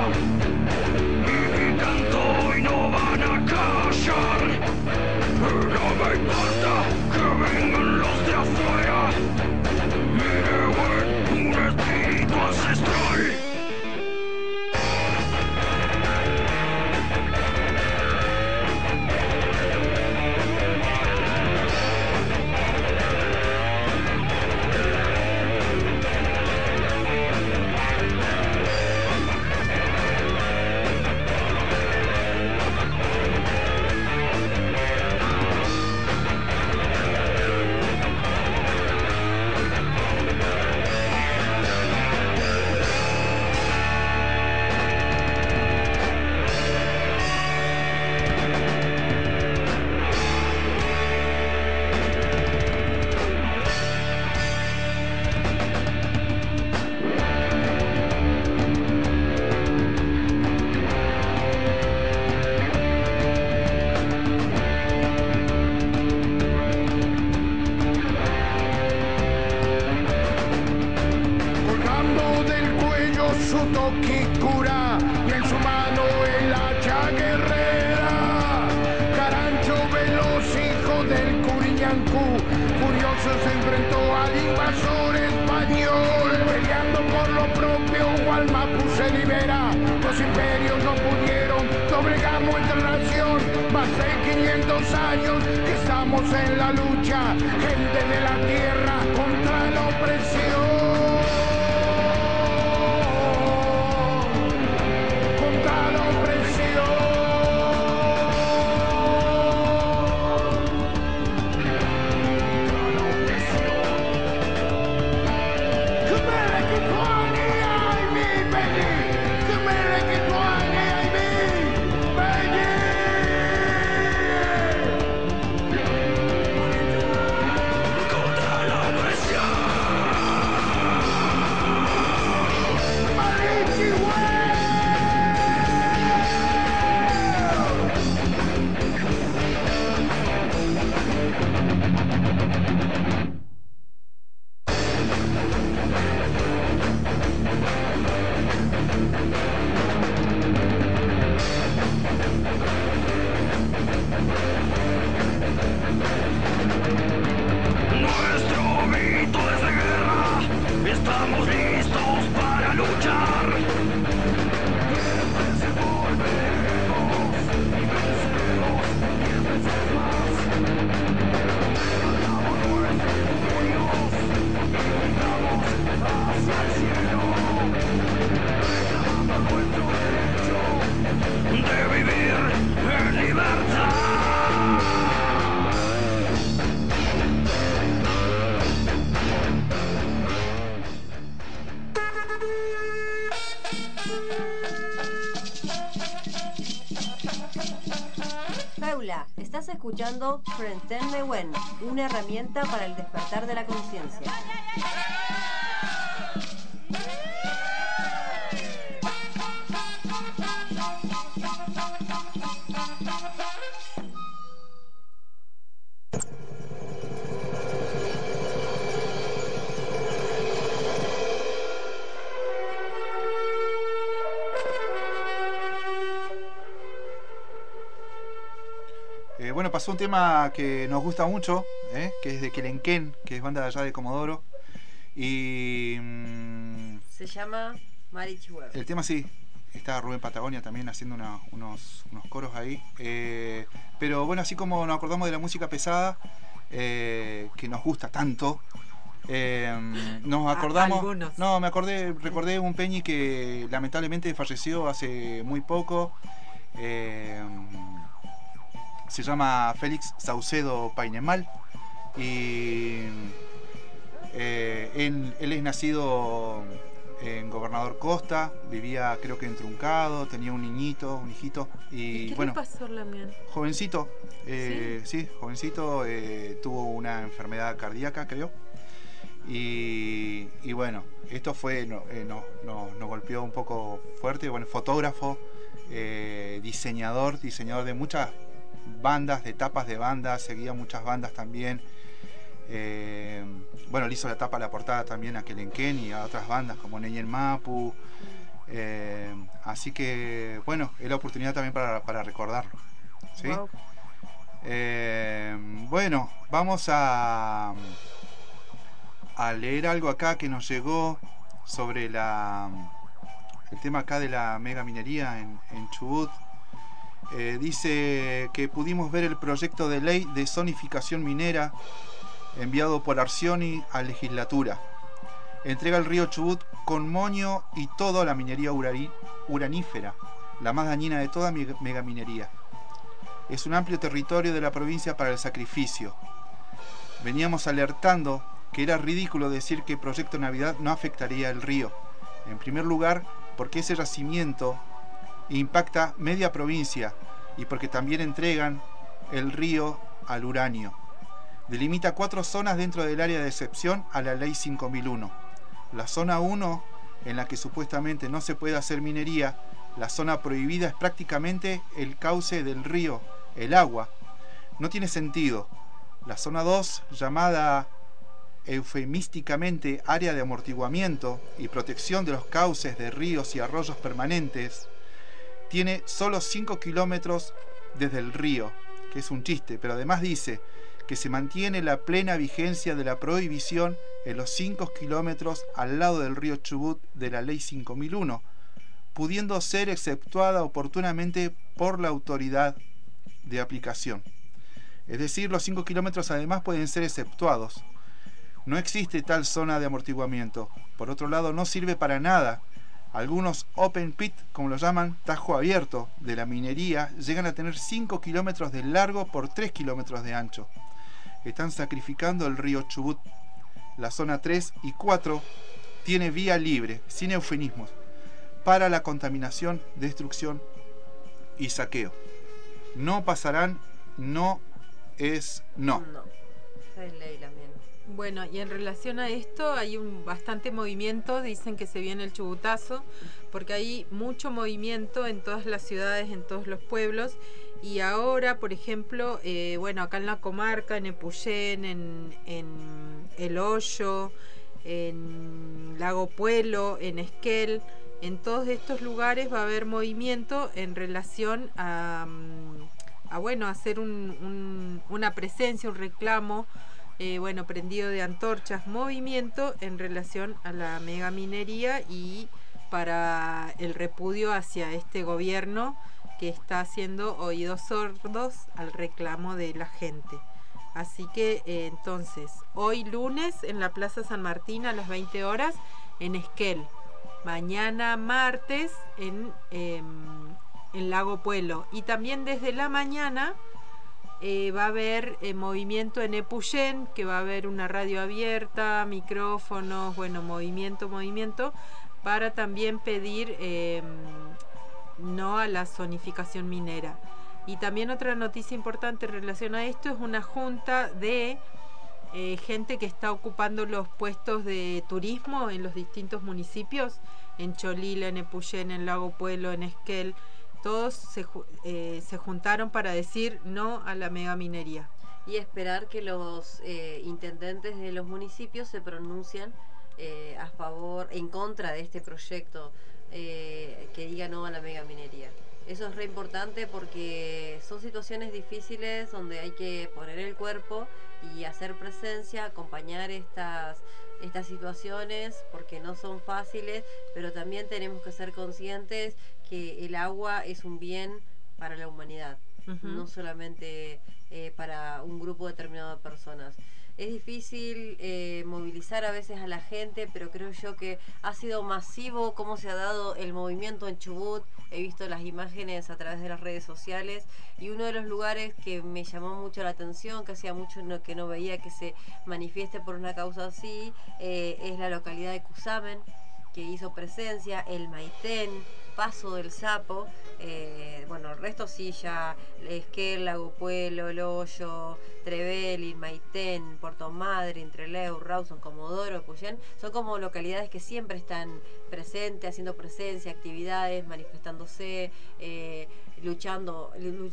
Toquicura y en su mano el hacha guerrera. Carancho veloz, hijo del Curiñancú, furioso se enfrentó al invasor español. Peleando por lo propio, Gualmapu se libera. Los imperios no pudieron doblegar nuestra nación. Más de 500 años que estamos en la lucha, gente de la tierra contra la opresión. Contra la opresión. Estamos listos para luchar. Volveremos y venceremos 10 veces más. Ganamos nuestros puños y gritamos hacia el cielo, reclamando nuestro derecho de vivir en libertad. Feula, estás escuchando Frentenne Wen, una herramienta para el despertar de la conciencia. Bueno, pasó un tema que nos gusta mucho, que es de Quelenquén, que es banda de allá de Comodoro. Y se llama Marichihuahua. El tema sí, está Rubén Patagonia también haciendo unos coros ahí. Pero bueno, así como nos acordamos de la música pesada, que nos gusta tanto, nos acordamos... No, recordé un peñi que lamentablemente falleció hace muy poco. Se llama Félix Saucedo Painemal y él es nacido en Gobernador Costa, vivía creo que en Truncado, tenía un hijito y ¿Qué bueno, le pasó, Lamián? jovencito, sí, jovencito, tuvo una enfermedad cardíaca creo y bueno, esto fue nos golpeó un poco fuerte. Bueno, fotógrafo, diseñador de muchas bandas, de tapas de bandas, seguía muchas bandas también. Bueno, le hizo la tapa, la portada también a Quelenquén y a otras bandas como Neyen Mapu. Así que, bueno, es la oportunidad también para recordarlo. ¿Sí? Wow. Bueno, vamos a leer algo acá que nos llegó sobre el tema acá de la mega minería en Chubut. Dice que pudimos ver el proyecto de ley de zonificación minera enviado por Arcioni a legislatura. Entrega el río Chubut con moño y todo a la minería uranífera, la más dañina de toda megaminería. Es un amplio territorio de la provincia para el sacrificio. Veníamos alertando que era ridículo decir que el proyecto Navidad no afectaría el río. En primer lugar, porque ese yacimiento impacta media provincia y porque también entregan el río al uranio. Delimita 4 zonas dentro del área de excepción a la ley 5001. La zona 1, en la que supuestamente no se puede hacer minería, la zona prohibida es prácticamente el cauce del río, el agua. No tiene sentido. La zona 2, llamada eufemísticamente área de amortiguamiento y protección de los cauces de ríos y arroyos permanentes, tiene solo 5 kilómetros desde el río, que es un chiste, pero además dice que se mantiene la plena vigencia de la prohibición en los 5 kilómetros al lado del río Chubut de la Ley 5001, pudiendo ser exceptuada oportunamente por la autoridad de aplicación. Es decir, los 5 kilómetros además pueden ser exceptuados. No existe tal zona de amortiguamiento. Por otro lado, no sirve para nada. Algunos open pit, como lo llaman, tajo abierto, de la minería, llegan a tener 5 kilómetros de largo por 3 kilómetros de ancho. Están sacrificando el río Chubut. La zona 3 y 4 tiene vía libre, sin eufemismos, para la contaminación, destrucción y saqueo. No pasarán, no es no. No, es ley también. Bueno, y en relación a esto hay bastante movimiento, dicen que se viene el chubutazo, porque hay mucho movimiento en todas las ciudades, en todos los pueblos, y ahora, por ejemplo, bueno, acá en la comarca, en Epuyén, en El Hoyo, en Lago Puelo, en Esquel, en todos estos lugares va a haber movimiento en relación a bueno, hacer una presencia, un reclamo, bueno, prendido de antorchas, movimiento en relación a la megaminería y para el repudio hacia este gobierno que está haciendo oídos sordos al reclamo de la gente. Así que entonces, hoy lunes en la Plaza San Martín a las 20 horas en Esquel, mañana martes en Lago Puelo, y también desde la mañana va a haber movimiento en Epuyén, que va a haber una radio abierta, micrófonos, bueno, movimiento, para también pedir no a la zonificación minera. Y también otra noticia importante en relación a esto es una junta de gente que está ocupando los puestos de turismo en los distintos municipios, en Cholila, en Epuyén, en Lago Puelo, en Esquel. Todos se juntaron para decir no a la megaminería. Y esperar que los intendentes de los municipios se pronuncien a favor, en contra de este proyecto que diga no a la megaminería. Eso es re importante porque son situaciones difíciles donde hay que poner el cuerpo y hacer presencia, acompañar estas situaciones porque no son fáciles, pero también tenemos que ser conscientes que el agua es un bien para la humanidad, no solamente para un grupo determinado de personas. Es difícil movilizar a veces a la gente, pero creo yo que ha sido masivo cómo se ha dado el movimiento en Chubut. He visto las imágenes a través de las redes sociales y uno de los lugares que me llamó mucho la atención, que hacía mucho que no veía que se manifieste por una causa así, es la localidad de Cusamen, que hizo presencia, el Maitén, Paso del Sapo, bueno, el resto sí ya, Esquel, Lago Puelo, El Hoyo, Trevelin, Maitén, Puerto Madryn, Trelew, Rawson, Comodoro, Epuyén, son como localidades que siempre están presentes, haciendo presencia, actividades, manifestándose, luchando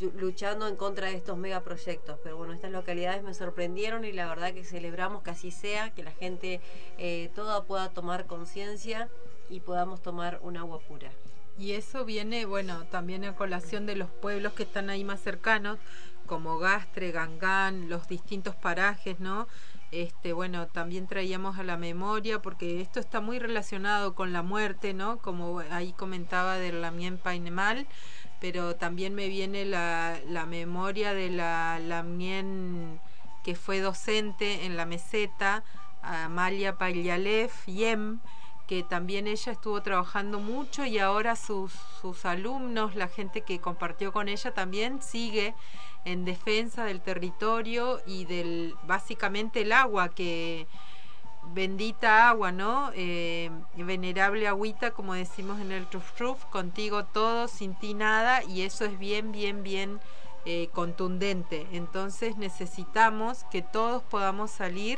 en contra de estos megaproyectos. Pero bueno, estas localidades me sorprendieron y la verdad que celebramos que así sea, que la gente toda pueda tomar conciencia y podamos tomar un agua pura. Y eso viene, bueno, también a colación de los pueblos que están ahí más cercanos, como Gastre, Gangán, los distintos parajes, ¿no? Bueno, también traíamos a la memoria, porque esto está muy relacionado con la muerte, ¿no? Como ahí comentaba de Lamien Painemal, pero también me viene la memoria de la Lamien que fue docente en la meseta, Amalia Payalev Yem, que también ella estuvo trabajando mucho y ahora sus alumnos, la gente que compartió con ella también sigue en defensa del territorio y del básicamente el agua, que bendita agua, ¿no? Venerable agüita, como decimos en el Truf, contigo todo, sin ti nada, y eso es bien contundente. Entonces necesitamos que todos podamos salir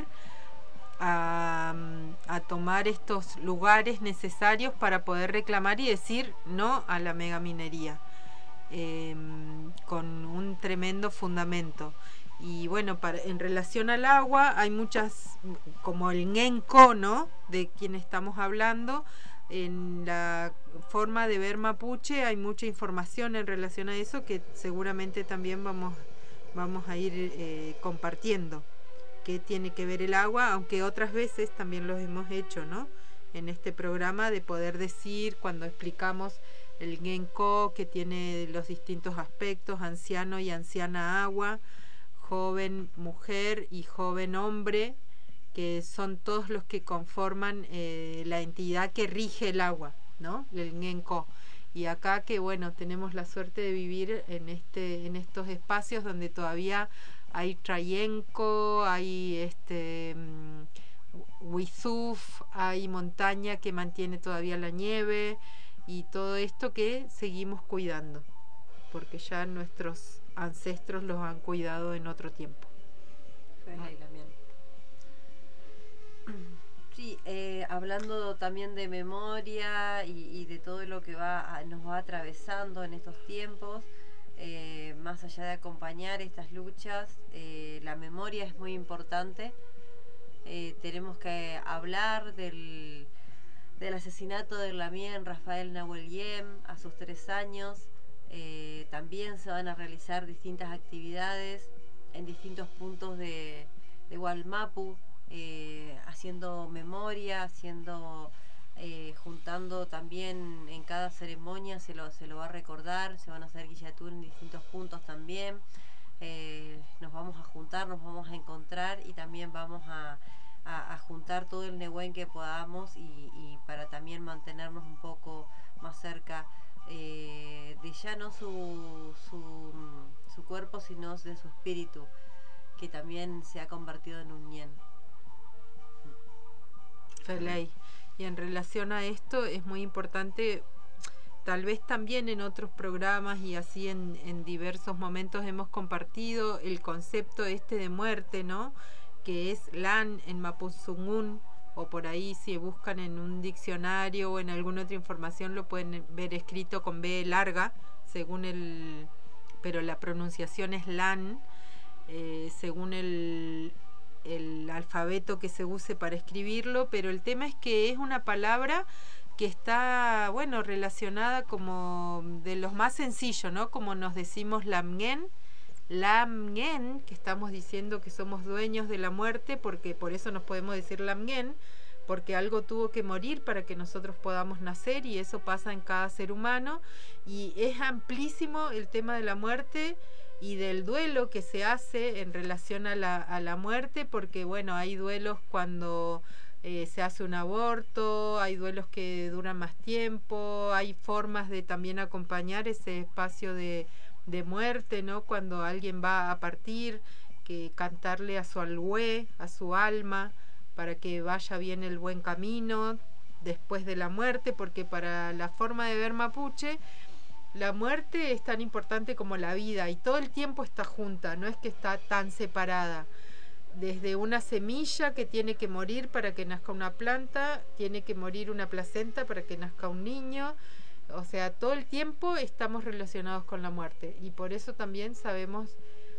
a tomar estos lugares necesarios para poder reclamar y decir no a la megaminería, con un tremendo fundamento. Y bueno, en relación al agua hay muchas, como el Ngenco, ¿no?, de quien estamos hablando. En la forma de ver mapuche hay mucha información en relación a eso que seguramente también vamos a ir compartiendo. Qué tiene que ver el agua, aunque otras veces también los hemos hecho, ¿no?, en este programa, de poder decir cuando explicamos el Ngenco, que tiene los distintos aspectos: anciano y anciana agua, joven mujer y joven hombre, que son todos los que conforman la entidad que rige el agua, ¿no?, el Ngenco. Y acá, que bueno, tenemos la suerte de vivir en estos espacios donde todavía hay trayenco, hay huizuf, hay montaña que mantiene todavía la nieve, y todo esto que seguimos cuidando, porque ya nuestros ancestros los han cuidado en otro tiempo. Sí, hablando también de memoria y de todo lo que nos va atravesando en estos tiempos, más allá de acompañar estas luchas, la memoria es muy importante. Tenemos que hablar del asesinato de Lamien Rafael Nahuel Yem a sus 3 años. También se van a realizar distintas actividades en distintos puntos de Wallmapu, haciendo memoria, juntando también en cada ceremonia, se lo va a recordar, se van a hacer guillatur en distintos puntos también. Nos vamos a juntar, nos vamos a encontrar, y también vamos a juntar todo el Nehuen que podamos, y para también mantenernos un poco más cerca de ya no su cuerpo, sino de su espíritu, que también se ha convertido en un Nien. Feley. Y en relación a esto es muy importante, tal vez también en otros programas y así en diversos momentos hemos compartido el concepto de muerte, ¿no?, que es Lan en Mapuzungún, o por ahí si buscan en un diccionario o en alguna otra información lo pueden ver escrito con B larga, pero la pronunciación es Lan, según el alfabeto que se use para escribirlo. Pero el tema es que es una palabra que está, bueno, relacionada como de los más sencillos, ¿no?, como nos decimos Lamgen, que estamos diciendo que somos dueños de la muerte, porque por eso nos podemos decir Lamgen, porque algo tuvo que morir para que nosotros podamos nacer, y eso pasa en cada ser humano. Y es amplísimo el tema de la muerte y del duelo que se hace en relación a la muerte, porque bueno, hay duelos cuando se hace un aborto, hay duelos que duran más tiempo, hay formas de también acompañar ese espacio de muerte, ¿no?, cuando alguien va a partir, que cantarle a su alhué, a su alma, para que vaya bien el buen camino después de la muerte, porque para la forma de ver mapuche, la muerte es tan importante como la vida, y todo el tiempo está junta, no es que está tan separada. Desde una semilla que tiene que morir para que nazca una planta, tiene que morir una placenta para que nazca un niño. O sea, todo el tiempo estamos relacionados con la muerte, y por eso también sabemos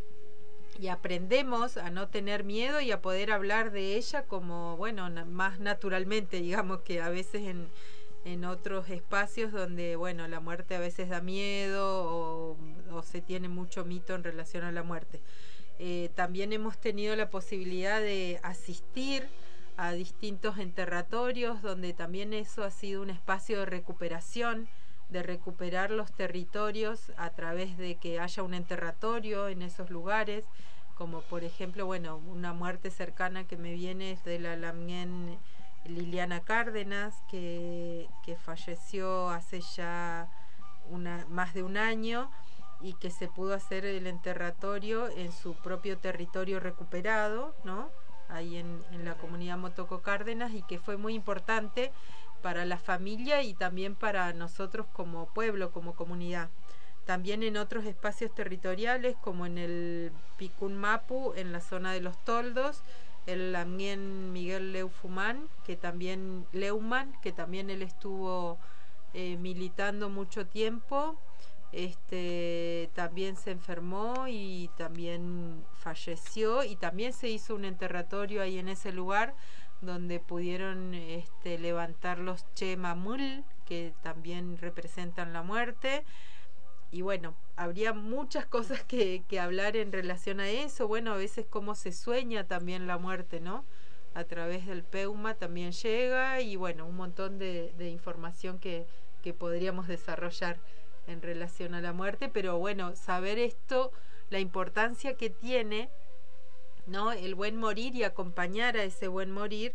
y aprendemos a no tener miedo y a poder hablar de ella como, bueno, más naturalmente, digamos, que a veces en otros espacios donde, bueno, la muerte a veces da miedo o se tiene mucho mito en relación a la muerte. También hemos tenido la posibilidad de asistir a distintos enterratorios, donde también eso ha sido un espacio de recuperación, de recuperar los territorios a través de que haya un enterratorio en esos lugares, como por ejemplo, bueno, una muerte cercana que me viene es de la Lamien Liliana Cárdenas, que falleció hace ya más de un año, y que se pudo hacer el enterratorio en su propio territorio recuperado, ¿no?, ahí en la comunidad Motoco Cárdenas, y que fue muy importante para la familia y también para nosotros como pueblo, como comunidad. También en otros espacios territoriales, como en el Picún Mapu, en la zona de los Toldos, el Lamien Miguel Leumann, que también él estuvo militando mucho tiempo también se enfermó y también falleció, y también se hizo un enterratorio ahí en ese lugar donde pudieron levantar los Che Mamul, que también representan la muerte. Y bueno, habría muchas cosas que hablar en relación a eso. Bueno, a veces cómo se sueña también la muerte, ¿no? A través del Peuma también llega, y bueno, un montón de información que podríamos desarrollar en relación a la muerte. Pero bueno, saber esto, la importancia que tiene, ¿no? El buen morir y acompañar a ese buen morir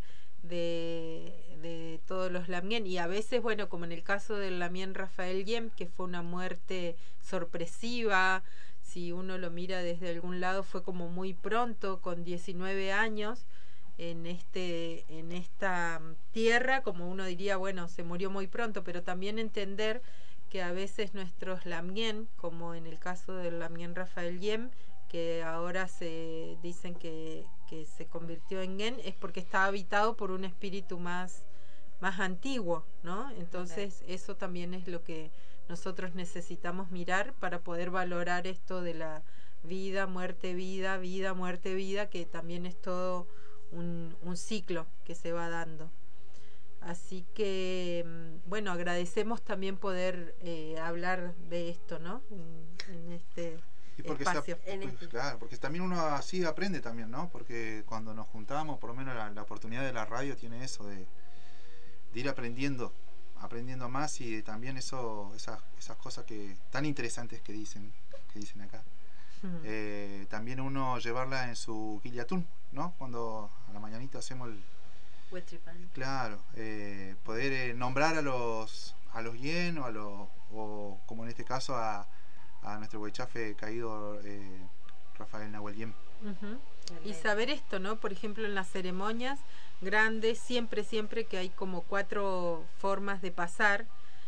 de todos los Lamien. Y a veces, bueno, como en el caso del Lamien Rafael Yem, que fue una muerte sorpresiva, si uno lo mira desde algún lado, fue como muy pronto, con 19 años, en esta tierra, como uno diría, bueno, se murió muy pronto. Pero también entender que a veces nuestros Lamien, como en el caso del Lamien Rafael Yem, que ahora se dicen que se convirtió en Gen, es porque está habitado por un espíritu más antiguo, ¿no? Entonces eso también es lo que nosotros necesitamos mirar para poder valorar esto de la vida, muerte, vida, vida, muerte, vida, que también es todo un ciclo que se va dando. Así que, bueno, agradecemos también poder hablar de esto, ¿no? En este y porque espacio. Claro, porque también uno así aprende también, ¿no? Porque cuando nos juntamos, por lo menos la oportunidad de la radio tiene eso de ir aprendiendo más, y también esas cosas que tan interesantes que dicen acá. También uno llevarla en su guillatún, ¿no? Cuando a la mañanita hacemos el claro, poder nombrar a los yen o como en este caso a nuestro huaychafe caído Rafael Nahuel Yem. Y saber esto, ¿no? Por ejemplo, en las ceremonias grandes, siempre que hay como 4 formas de pasar,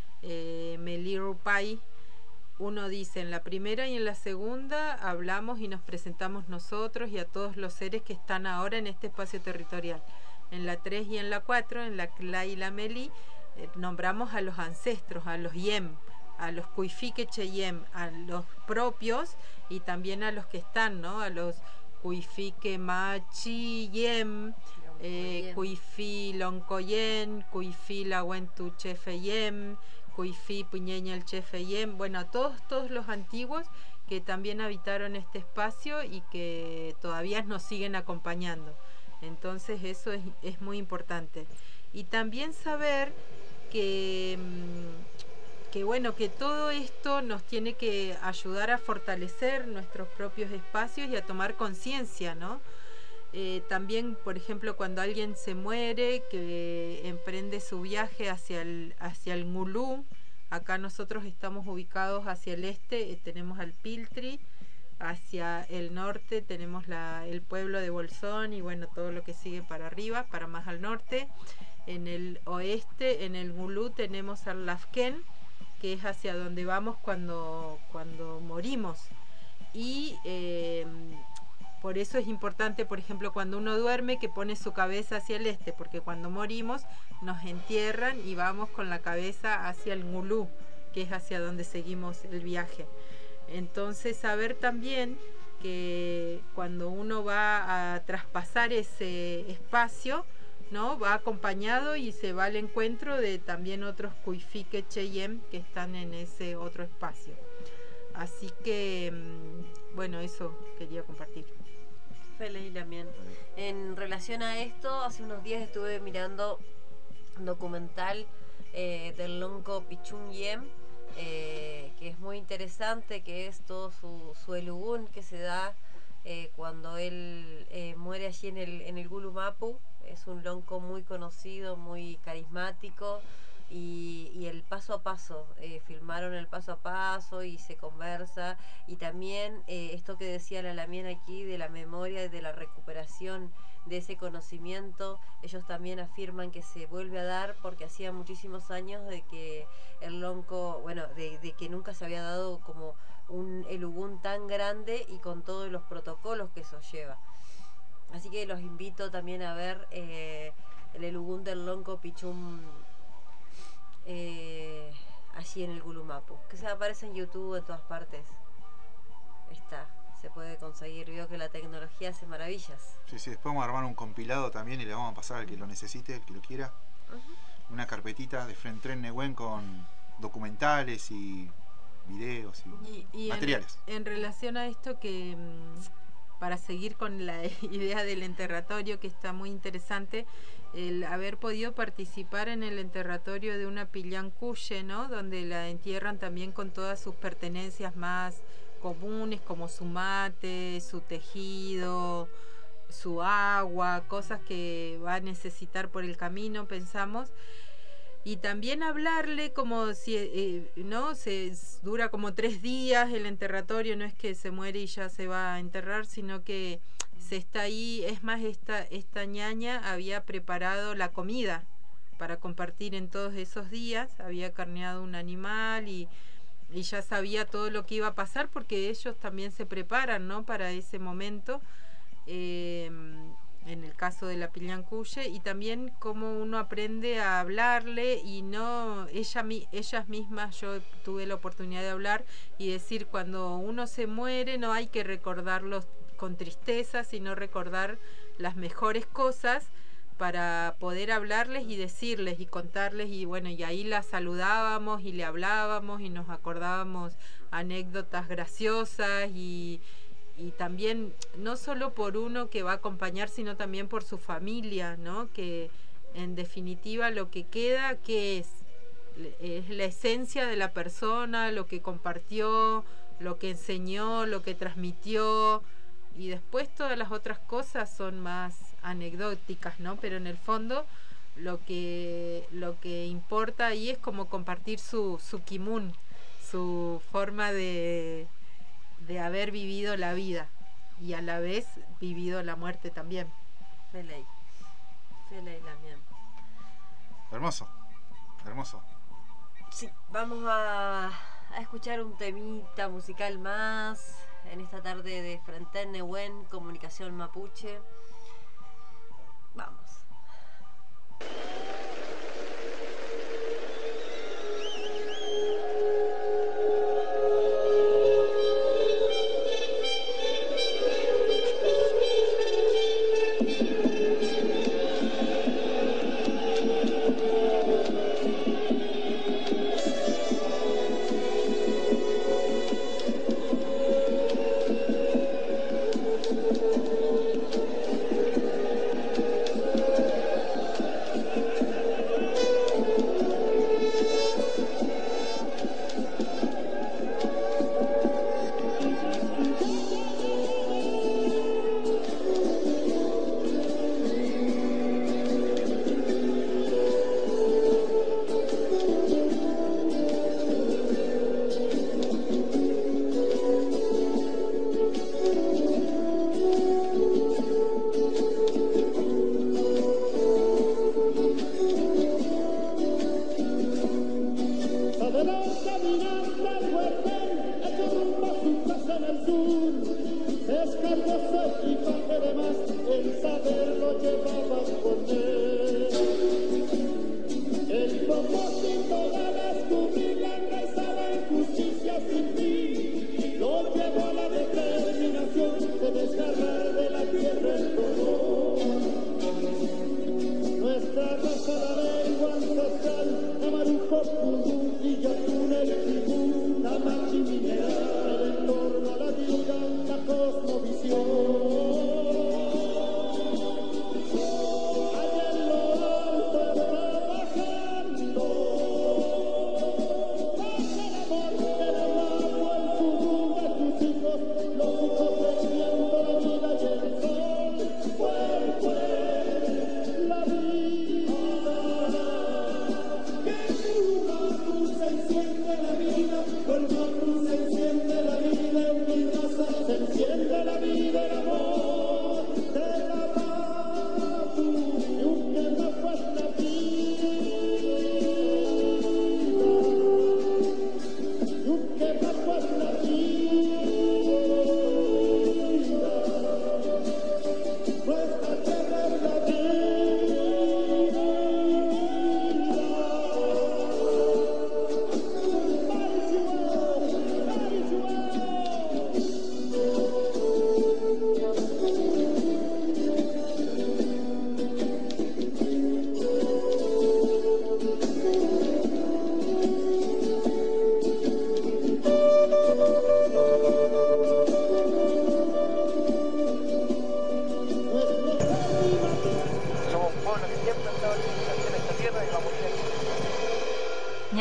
Melirupai, uno dice en la primera y en la segunda hablamos y nos presentamos nosotros y a todos los seres que están ahora en este espacio territorial. En la 3 y en la 4, en la Kla y la Meli, nombramos a los ancestros, a los Yem, a los Kuifique Cheyem, a los propios y también a los que están, ¿no? A los Kuifique Machi Yem, Kuifi Loncoyen, Kuifi Lawentu Chefe Yem, Kuifi Puñeña el Chefe Yem. Bueno, a todos los antiguos que también habitaron este espacio y que todavía nos siguen acompañando. Entonces eso es muy importante. Y también saber que bueno, que todo esto nos tiene que ayudar a fortalecer nuestros propios espacios y a tomar conciencia, ¿no? También, por ejemplo, cuando alguien se muere, que emprende su viaje hacia el Ngulú, acá nosotros estamos ubicados hacia el este, tenemos al Piltri, hacia el norte tenemos el pueblo de Bolsón y bueno, todo lo que sigue para arriba, para más al norte. En el oeste, en el Ngulú, tenemos al Lafken, que es hacia donde vamos cuando morimos. Y por eso es importante, por ejemplo, cuando uno duerme, que pone su cabeza hacia el este, porque cuando morimos nos entierran y vamos con la cabeza hacia el Ngulú, que es hacia donde seguimos el viaje. Entonces, saber también que cuando uno va a traspasar ese espacio, ¿no? Va acompañado y se va al encuentro de también otros Kuifique Cheyem que están en ese otro espacio. Así que, bueno, eso quería compartir. Feliz también. En relación a esto, hace unos días estuve mirando un documental del Lonco Pichun Yem, que es muy interesante, que es todo su elugún que se da cuando él muere allí en el Gulu Mapu. Es un lonco muy conocido, muy carismático, y el paso a paso, filmaron el paso a paso y se conversa, y también esto que decía la Lamien aquí de la memoria y de la recuperación de ese conocimiento, ellos también afirman que se vuelve a dar porque hacía muchísimos años de que el lonco, bueno, de que nunca se había dado como un elugún tan grande y con todos los protocolos que eso lleva. Así que los invito también a ver el elugún del Lonco Pichum allí en el Gulumapu, que se aparece en YouTube, en todas partes. Está, se puede conseguir, veo que la tecnología hace maravillas. Sí, después vamos a armar un compilado también y le vamos a pasar al que lo necesite, el que lo quiera. Una carpetita de Fentren Nehuen con documentales y videos y materiales. En relación a esto, que para seguir con la idea del enterratorio, que está muy interesante, el haber podido participar en el enterratorio de una Pillan Cuye, ¿no? Donde la entierran también con todas sus pertenencias más comunes, como su mate, su tejido, su agua, cosas que va a necesitar por el camino, pensamos. Y también hablarle como si, ¿no? Dura como 3 días el enterratorio, no es que se muere y ya se va a enterrar, sino que se está ahí. Es más, esta ñaña había preparado la comida para compartir en todos esos días, había carneado un animal y ya sabía todo lo que iba a pasar, porque ellos también se preparan, ¿no? Para ese momento. En el caso de la Pillan Cuye, y también cómo uno aprende a hablarle y no ellas mismas. Yo tuve la oportunidad de hablar y decir, cuando uno se muere no hay que recordarlos con tristeza, sino recordar las mejores cosas para poder hablarles y decirles y contarles, y bueno, y ahí la saludábamos y le hablábamos y nos acordábamos anécdotas graciosas y también no solo por uno que va a acompañar, sino también por su familia, ¿no? Que en definitiva lo que queda, que es la esencia de la persona, lo que compartió, lo que enseñó, lo que transmitió, y después todas las otras cosas son más anecdóticas, ¿no? Pero en el fondo lo que importa ahí es como compartir su kimun, su forma de haber vivido la vida y a la vez vivido la muerte también. Feley también. Hermoso. Sí, vamos a escuchar un temita musical más en esta tarde de Fentren Nehuen, comunicación mapuche. Vamos. Cosmovisión.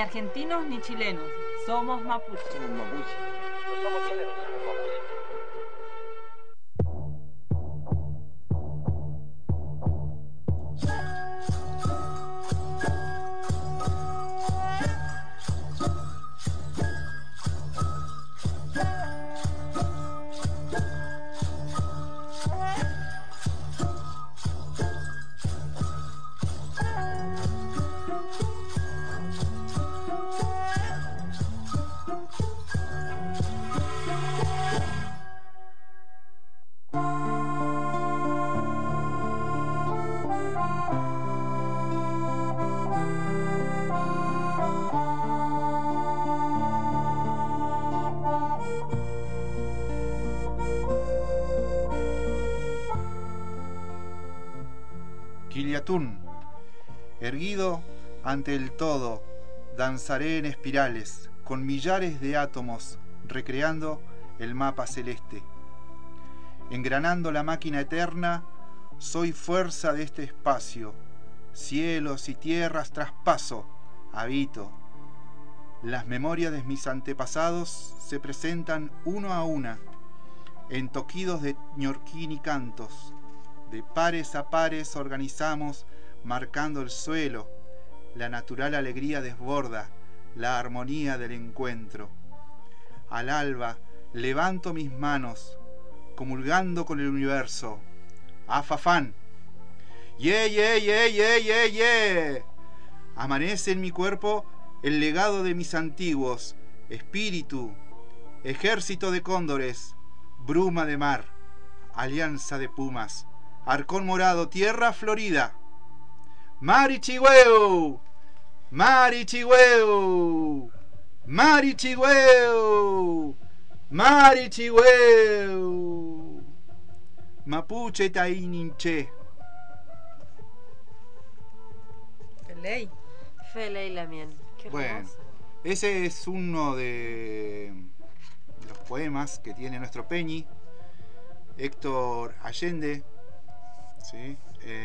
argentinos ni chilenos, somos mapuche. Somos mapuche. No somos chilenos, somos mapuche. Quiliatún, erguido ante el todo, danzaré en espirales, con millares de átomos, recreando el mapa celeste. Engranando la máquina eterna, soy fuerza de este espacio, cielos y tierras traspaso, habito. Las memorias de mis antepasados se presentan uno a una, en toquidos de ñorquín y cantos. De pares a pares organizamos, marcando el suelo. La natural alegría desborda la armonía del encuentro. Al alba levanto mis manos, comulgando con el universo. ¡Afafán! ¡Ye, ye, ye, ye, ye, ye! Amanece en mi cuerpo el legado de mis antiguos. Espíritu, ejército de cóndores, bruma de mar, alianza de pumas. Arcón morado, tierra florida. ¡Marichihueu! ¡Marichihueu! ¡Marichihueu! ¡Marichihueu! Mapuche taininche. Feley. Feley Lamien. Qué Bueno, hermoso. ese es uno de los poemas que tiene nuestro Peñi, Héctor Allende. ¿Sí?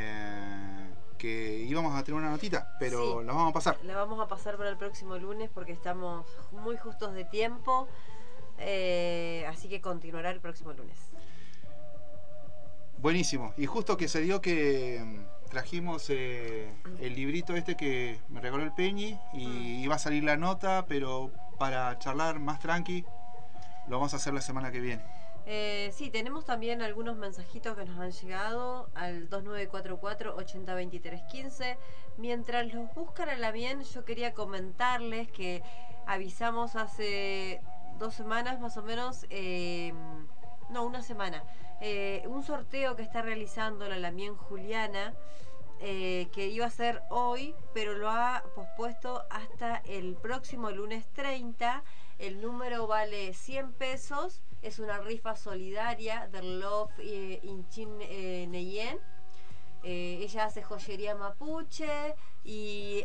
Que íbamos a tener una notita, pero Sí, la vamos a pasar. La vamos a pasar para el próximo lunes porque estamos muy justos de tiempo. Así que continuará el próximo lunes. Buenísimo. Y justo que se dio que trajimos el librito este que me regaló el Peñi y iba a salir la nota, pero para charlar más tranqui, lo vamos a hacer la semana que viene. Sí, tenemos también algunos mensajitos que nos han llegado al 2944-802315. Mientras los buscan a la bien, yo quería comentarles que avisamos hace 2 semanas más o menos, no, una semana, un sorteo que está realizando la Lamien Juliana, que iba a ser hoy, pero lo ha pospuesto hasta el próximo lunes 30. El número vale 100 pesos. Es una rifa solidaria del Love Inchin Neyen. Ella hace joyería mapuche y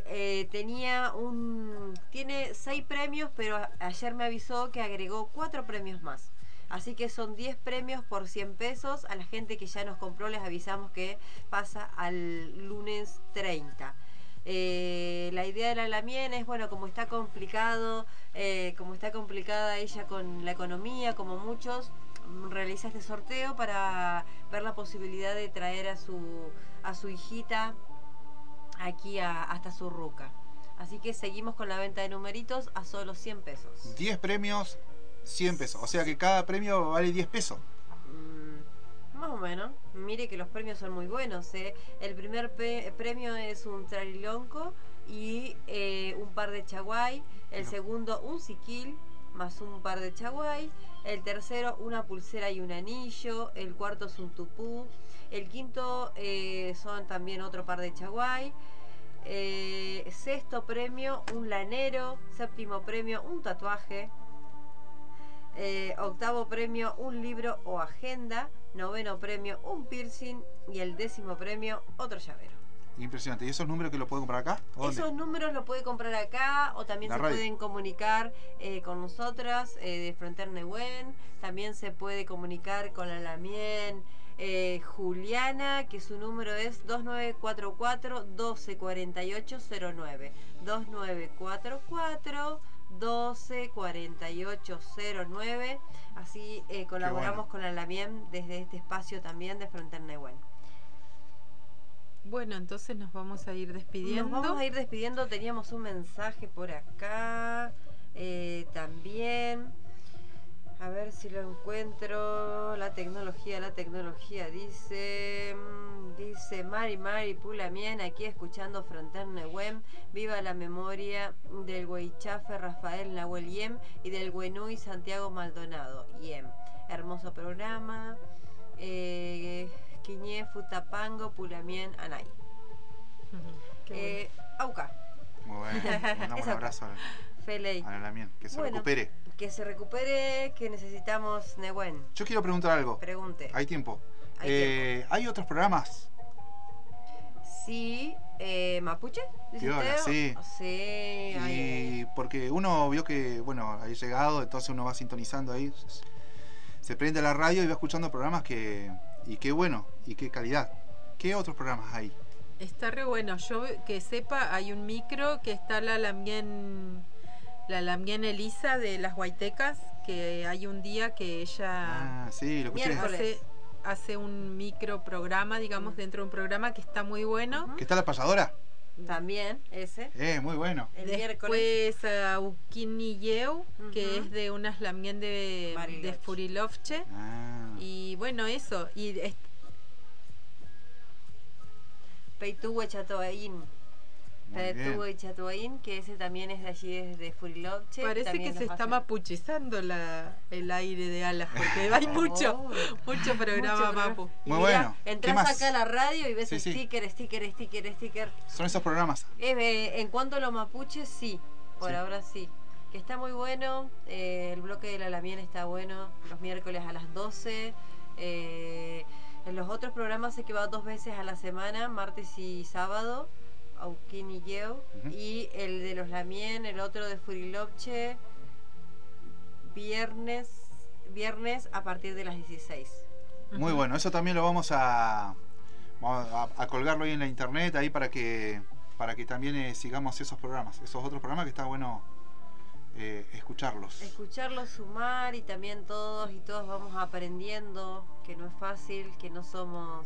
tiene 6 premios, pero ayer me avisó que agregó 4 premios más. Así que son 10 premios por 100 pesos. A la gente que ya nos compró les avisamos que pasa al lunes 30. La idea de la Lamien es, bueno, como está complicada ella con la economía, como muchos, realiza este sorteo para ver la posibilidad de traer a su hijita aquí hasta su ruca. Así que seguimos con la venta de numeritos a solo 100 pesos. 10 premios, 100 pesos. O sea que cada premio vale 10 pesos. Más o menos. Mire que los premios son muy buenos. El primer premio es un trarilonco y un par de chaguay. El segundo, un siquil más un par de chaguay. El tercero, una pulsera y un anillo. El cuarto es un tupú. El quinto son también otro par de chaguay. Sexto premio, un lanero. Séptimo premio, un tatuaje. Octavo premio, un libro o agenda. Noveno premio, un piercing. Y el 10º premio, otro llavero. Impresionante. ¿Y esos números que lo puedo comprar acá? Esos números los puede comprar acá o también se pueden comunicar con nosotras de Frontier Nehuen. También se puede comunicar con la Lamien Juliana, que su número es 2944-124809. 2944-124809. Así colaboramos con la LAMIEM desde este espacio también de Frontera Nehuen. Bueno, entonces nos vamos a ir despidiendo. Nos vamos a ir despidiendo. Teníamos un mensaje por acá también. A ver si lo encuentro. La tecnología dice Mari Pulamien, aquí escuchando Frontera Nehuen. Viva la memoria del Huaychafe Rafael Nahuel Yem y del Huenui Santiago Maldonado Yem. Hermoso programa. Quiñé Futapango Pulamien Anay. Auca. Muy bueno. Un abrazo a la LAMIEM. Que se recupere. Que se recupere, que necesitamos Nehuen. Yo quiero preguntar algo. Pregunte. ¿Hay tiempo? ¿Hay otros programas? Sí, ¿Mapuche? Piola, sí. Sí. Y porque uno vio que, bueno, ha llegado, entonces uno va sintonizando ahí. Se prende la radio y va escuchando programas y qué bueno, y qué calidad. ¿Qué otros programas hay? Está re bueno. Yo que sepa, hay un micro que está la LAMIEM Elisa de las Huaytecas, que hay un día que ella sí, lo escuché. Hace un micro programa, digamos, dentro de un programa que está muy bueno. ¿Que está la payadora? También, ese. Muy bueno. El miércoles. Después Ukini Yeu, que es de unas LAMIEM de Furilovche. Y bueno, eso. Y Peituwe Chatoaín. Peituwe Chatoaín, que ese también es de allí, desde Furilovche. Parece que se está mapuchizando el aire de Alas, porque hay mucho programa mapu. Muy bueno. Entras acá a la radio y ves sticker. Son esos programas. En cuanto a los mapuches, sí. Por ahora sí. Que está muy bueno. El bloque de la LAMIEM está bueno. Los miércoles a las 12. En los otros programas sé que va 2 veces a la semana, martes y sábado. Auquín y Yeo, y el de los LAMIEM, el otro de Furilovche, viernes a partir de las 16. Muy bueno, eso también lo vamos a colgarlo ahí en la internet, ahí para que también sigamos esos programas, esos otros programas que está bueno escucharlos, sumar, y también todos y todas vamos aprendiendo que no es fácil, que no somos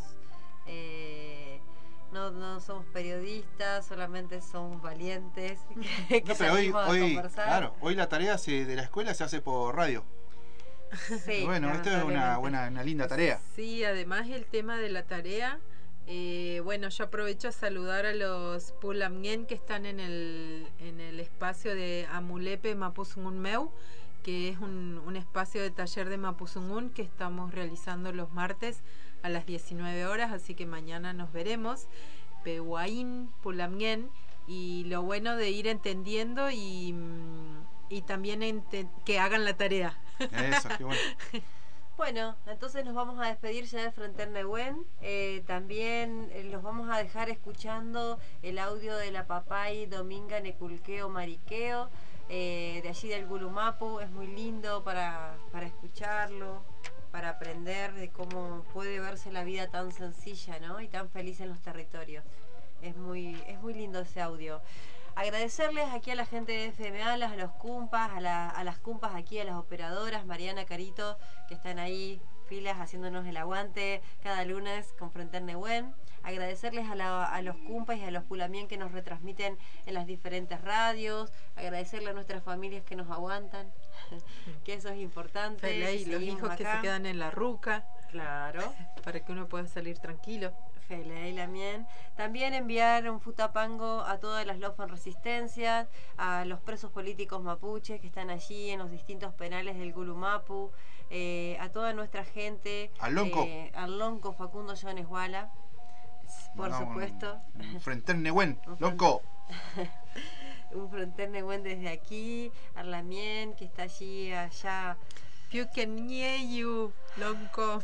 no somos periodistas, solamente somos valientes. Que pero hoy la tarea de la escuela se hace por radio. Sí, bueno, esto es una linda tarea. Sí, además el tema de la tarea, bueno, yo aprovecho a saludar a los Pulamien que están en el espacio de Amulepe Mapuzungun Meu, que es un espacio de taller de Mapuzungun que estamos realizando los martes a las 19 horas, así que mañana nos veremos. Pehuaín, Pulamien, y lo bueno de ir entendiendo y también que hagan la tarea. Eso, qué bueno. Bueno, entonces nos vamos a despedir ya de Frontera Nehuen. También los vamos a dejar escuchando el audio de la papay Dominga Neculqueo Mariqueo, de allí del Gulumapu. Es muy lindo para escucharlo, para aprender de cómo puede verse la vida tan sencilla, ¿no? Y tan feliz en los territorios. Es muy lindo ese audio. Agradecerles aquí a la gente de FMA, a los cumpas, a las cumpas aquí, a las operadoras, Mariana, Carito, que están ahí filas haciéndonos el aguante cada lunes con Frontera Nehuen. Agradecerles a los cumpas y a los Pulamien que nos retransmiten en las diferentes radios. Agradecerle a nuestras familias que nos aguantan, que eso es importante. Y los hijos que se quedan en la ruca. Claro. Para que uno pueda salir tranquilo. Fele y Lamien. También enviar un futapango a todas las LOF en resistencia, a los presos políticos mapuches que están allí en los distintos penales del Gulumapu, a toda nuestra gente, al Lonco Facundo Jones Wala, por supuesto. Un Frontera Nehuen, Lonco. Un Frontera Nehuen desde aquí, Arlamien, que está allá. Piuquenieyu, Lonco.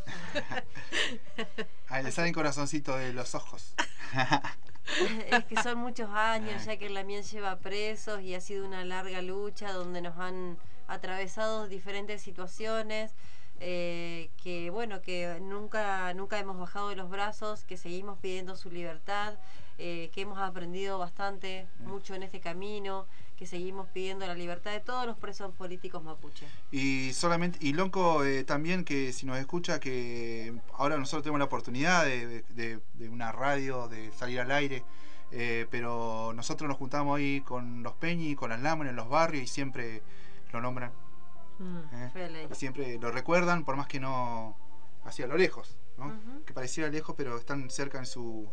Le salen corazoncitos de los ojos. Es que son muchos años ya que Arlamien lleva presos y ha sido una larga lucha donde nos han atravesado diferentes situaciones. que bueno, que nunca hemos bajado de los brazos, que seguimos pidiendo su libertad, que hemos aprendido bastante, mucho en este camino, que seguimos pidiendo la libertad de todos los presos políticos mapuche. Y Lonco, también, que si nos escucha, que ahora nosotros tenemos la oportunidad de una radio, de salir al aire, pero nosotros nos juntamos ahí con los Peñi, con las Lamas en los barrios, y siempre lo nombran. Y siempre lo recuerdan, por más que no hacia lo lejos, ¿no? Que pareciera lejos, pero están cerca en su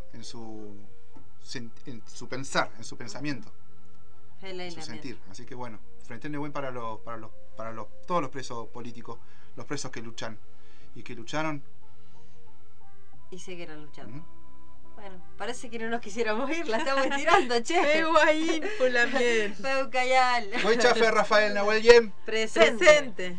pensar, en su pensamiento, en su sentir. Así que bueno, Frente Nehuen para todos los presos políticos, los presos que luchan y que lucharon y seguirán luchando. Bueno, parece que no nos quisiéramos ir, la estamos estirando, che. Peuaín, Pulamien. Peucayal. Hoy chafe Rafael Nahuel Yem. Presente.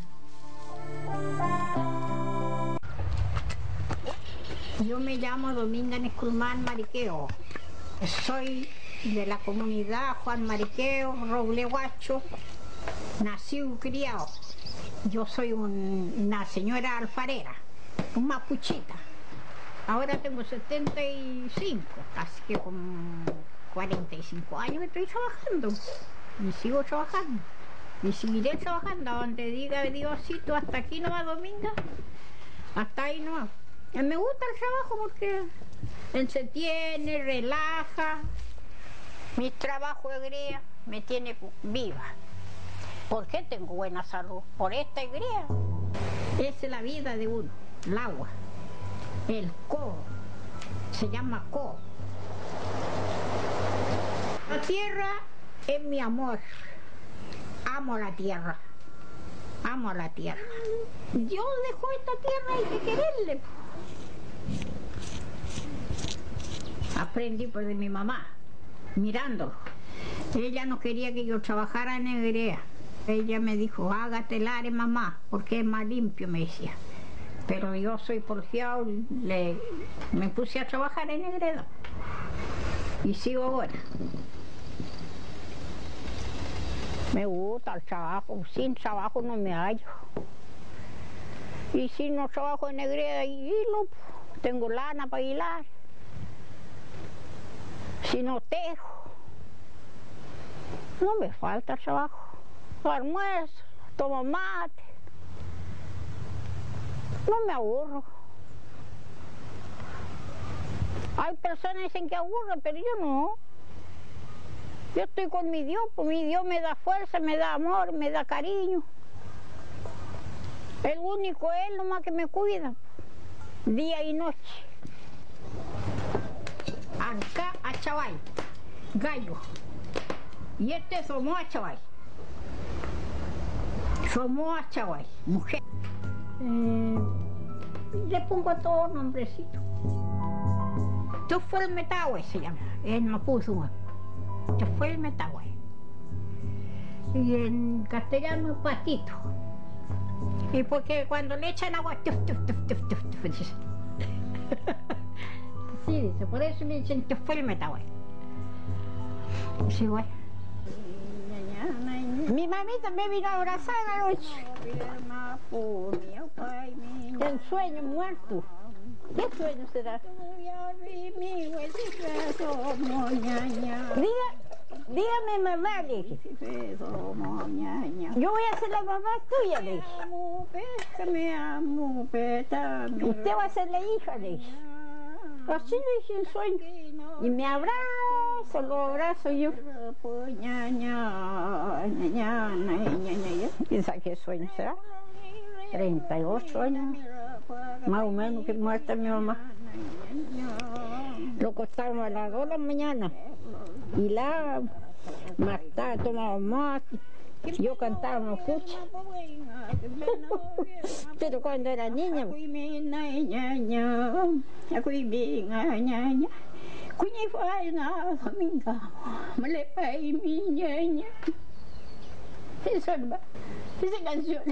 Yo me llamo Dominga Nesculmán Mariqueo. Soy de la comunidad Juan Mariqueo, Roblehuacho, nacido y criado. Yo soy una señora alfarera, un mapuchita. Ahora tengo 75, así que con 45 años estoy trabajando. Y sigo trabajando. Y seguiré trabajando donde diga Diosito, hasta aquí no va Dominga. Hasta ahí no va. Me gusta el trabajo porque entretiene, relaja. Mi trabajo de grea me tiene viva. ¿Por qué tengo buena salud? Por esta grea. Esa es la vida de uno, el agua. El co, se llama co. La tierra es mi amor. Amo la tierra. Amo la tierra. Dios dejó esta tierra, hay que quererle. Aprendí pues de mi mamá, mirándolo. Ella no quería que yo trabajara en negrea. Ella me dijo, hágate el área, mamá, porque es más limpio, me decía. Pero yo soy porfiado, me puse a trabajar en Negreda. Y sigo ahora. Me gusta el trabajo, sin trabajo no me hallo. Y si no trabajo en Negreda, hilo, tengo lana para hilar. Si no tejo, no me falta trabajo. Almuerzo, tomo mate. No me aburro. Hay personas que dicen que aburro, pero yo no. Yo estoy con mi Dios, pues mi Dios me da fuerza, me da amor, me da cariño. El único es Él nomás que me cuida, día y noche. Acá a Chavay, gallo. Y este es Somoa Chavay. Somoa Chavay, mujer. Le pongo todo nombrecito. Esto fue el Metahue, se llama, en Mapuzo. Esto fue el Metahue. Y en castellano, patito. Y porque cuando le echan agua, tuf, tuf, tuf, tuf, tuf, tuf, dice. Sí, dice, por eso le dicen que fue el Metahue. Sí, güey. Mi mamita me vino a abrazar anoche. En sueño muerto. ¿Qué sueño será? Dígame mamá, le dije. Yo voy a ser la mamá tuya, le dije. Usted va a ser la hija, le dije. Así le dije en sueño. Y me abrazo, lo abrazo yo. Piensa qué sueño será. 38 años, más o menos, que muerta mi mamá. Lo acostábamos a las 2 de la mañana. Y la mataba, tomaba mate. Yo cantaba mapuche. Pero cuando era niña. Esa canción.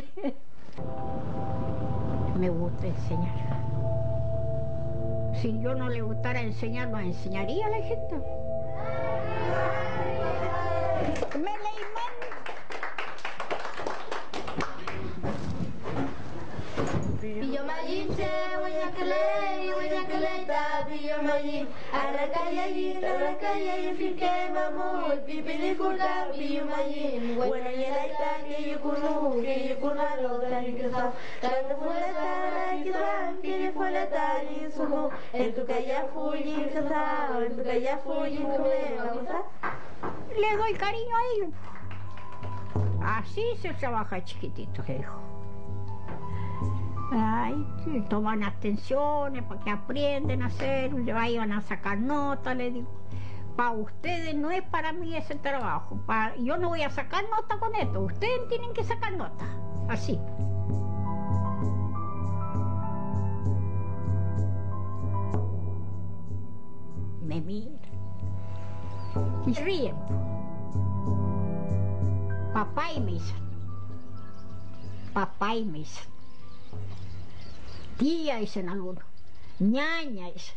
Me gusta enseñar. Si yo no le gustara enseñar, ¿no enseñaría a la gente? Me leí mal. mapuche, hueñacalei, tapillo mayín, arracayayín, finque mamut, pipiliculta, pillo mayín, bueno yelaita, que yo curno, tan cruzado, tanto fuleta, que fuleta, y sumo, en tu calle fuyi, casado, en tu calle fuyi, le doy cariño a ellos. Así se trabaja chiquitito, hijo. Ay, toman atenciones para que aprenden a hacer, le vayan a sacar nota, le digo. Para ustedes no es para mí ese trabajo. Yo no voy a sacar nota con esto. Ustedes tienen que sacar nota. Así. Me miran y ríen. Papá y misa. Papá y misa. Tía dicen algunos. Ñaña dicen.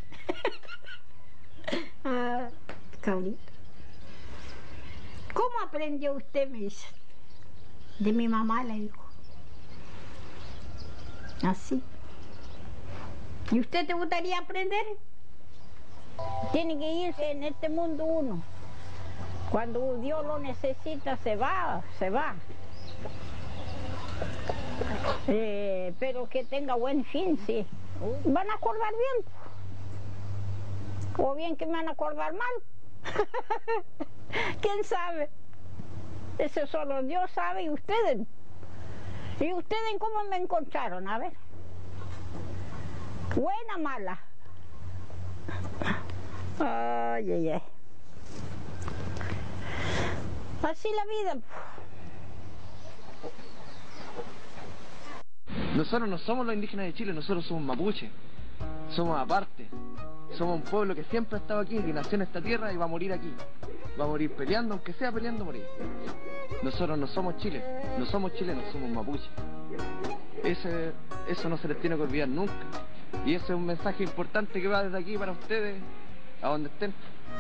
Ah, cabrito. ¿Cómo aprendió usted, me dice? De mi mamá, le dijo. Así. ¿Y usted te gustaría aprender? Tiene que irse en este mundo uno. Cuando Dios lo necesita, se va. Pero que tenga buen fin, sí. ¿Van a acordar bien? ¿O bien que me van a acordar mal? ¿Quién sabe? Eso solo Dios sabe y ustedes. ¿Y ustedes cómo me encontraron? A ver. ¿Buena o mala? Ay. Así la vida. Nosotros no somos los indígenas de Chile, nosotros somos mapuches. Somos aparte. Somos un pueblo que siempre ha estado aquí, que nació en esta tierra y va a morir aquí. Va a morir peleando, aunque sea peleando, morir. Nosotros no somos Chile, no somos chilenos, somos mapuches. Eso no se les tiene que olvidar nunca. Y ese es un mensaje importante que va desde aquí para ustedes, a donde estén.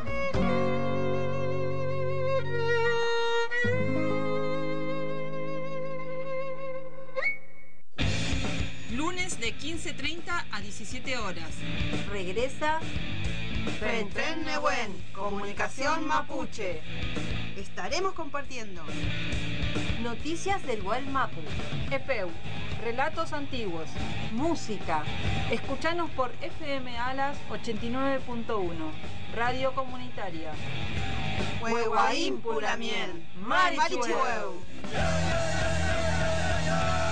Lunes de 15:30 a 17 horas. Regresa Fentren Nehuen, Comunicación Mapuche. Estaremos compartiendo noticias del Gualmapu, EPEU, relatos antiguos, música. Escuchanos por FM Alas 89.1, radio comunitaria. Huehuaín Pulamiel, Marichueu.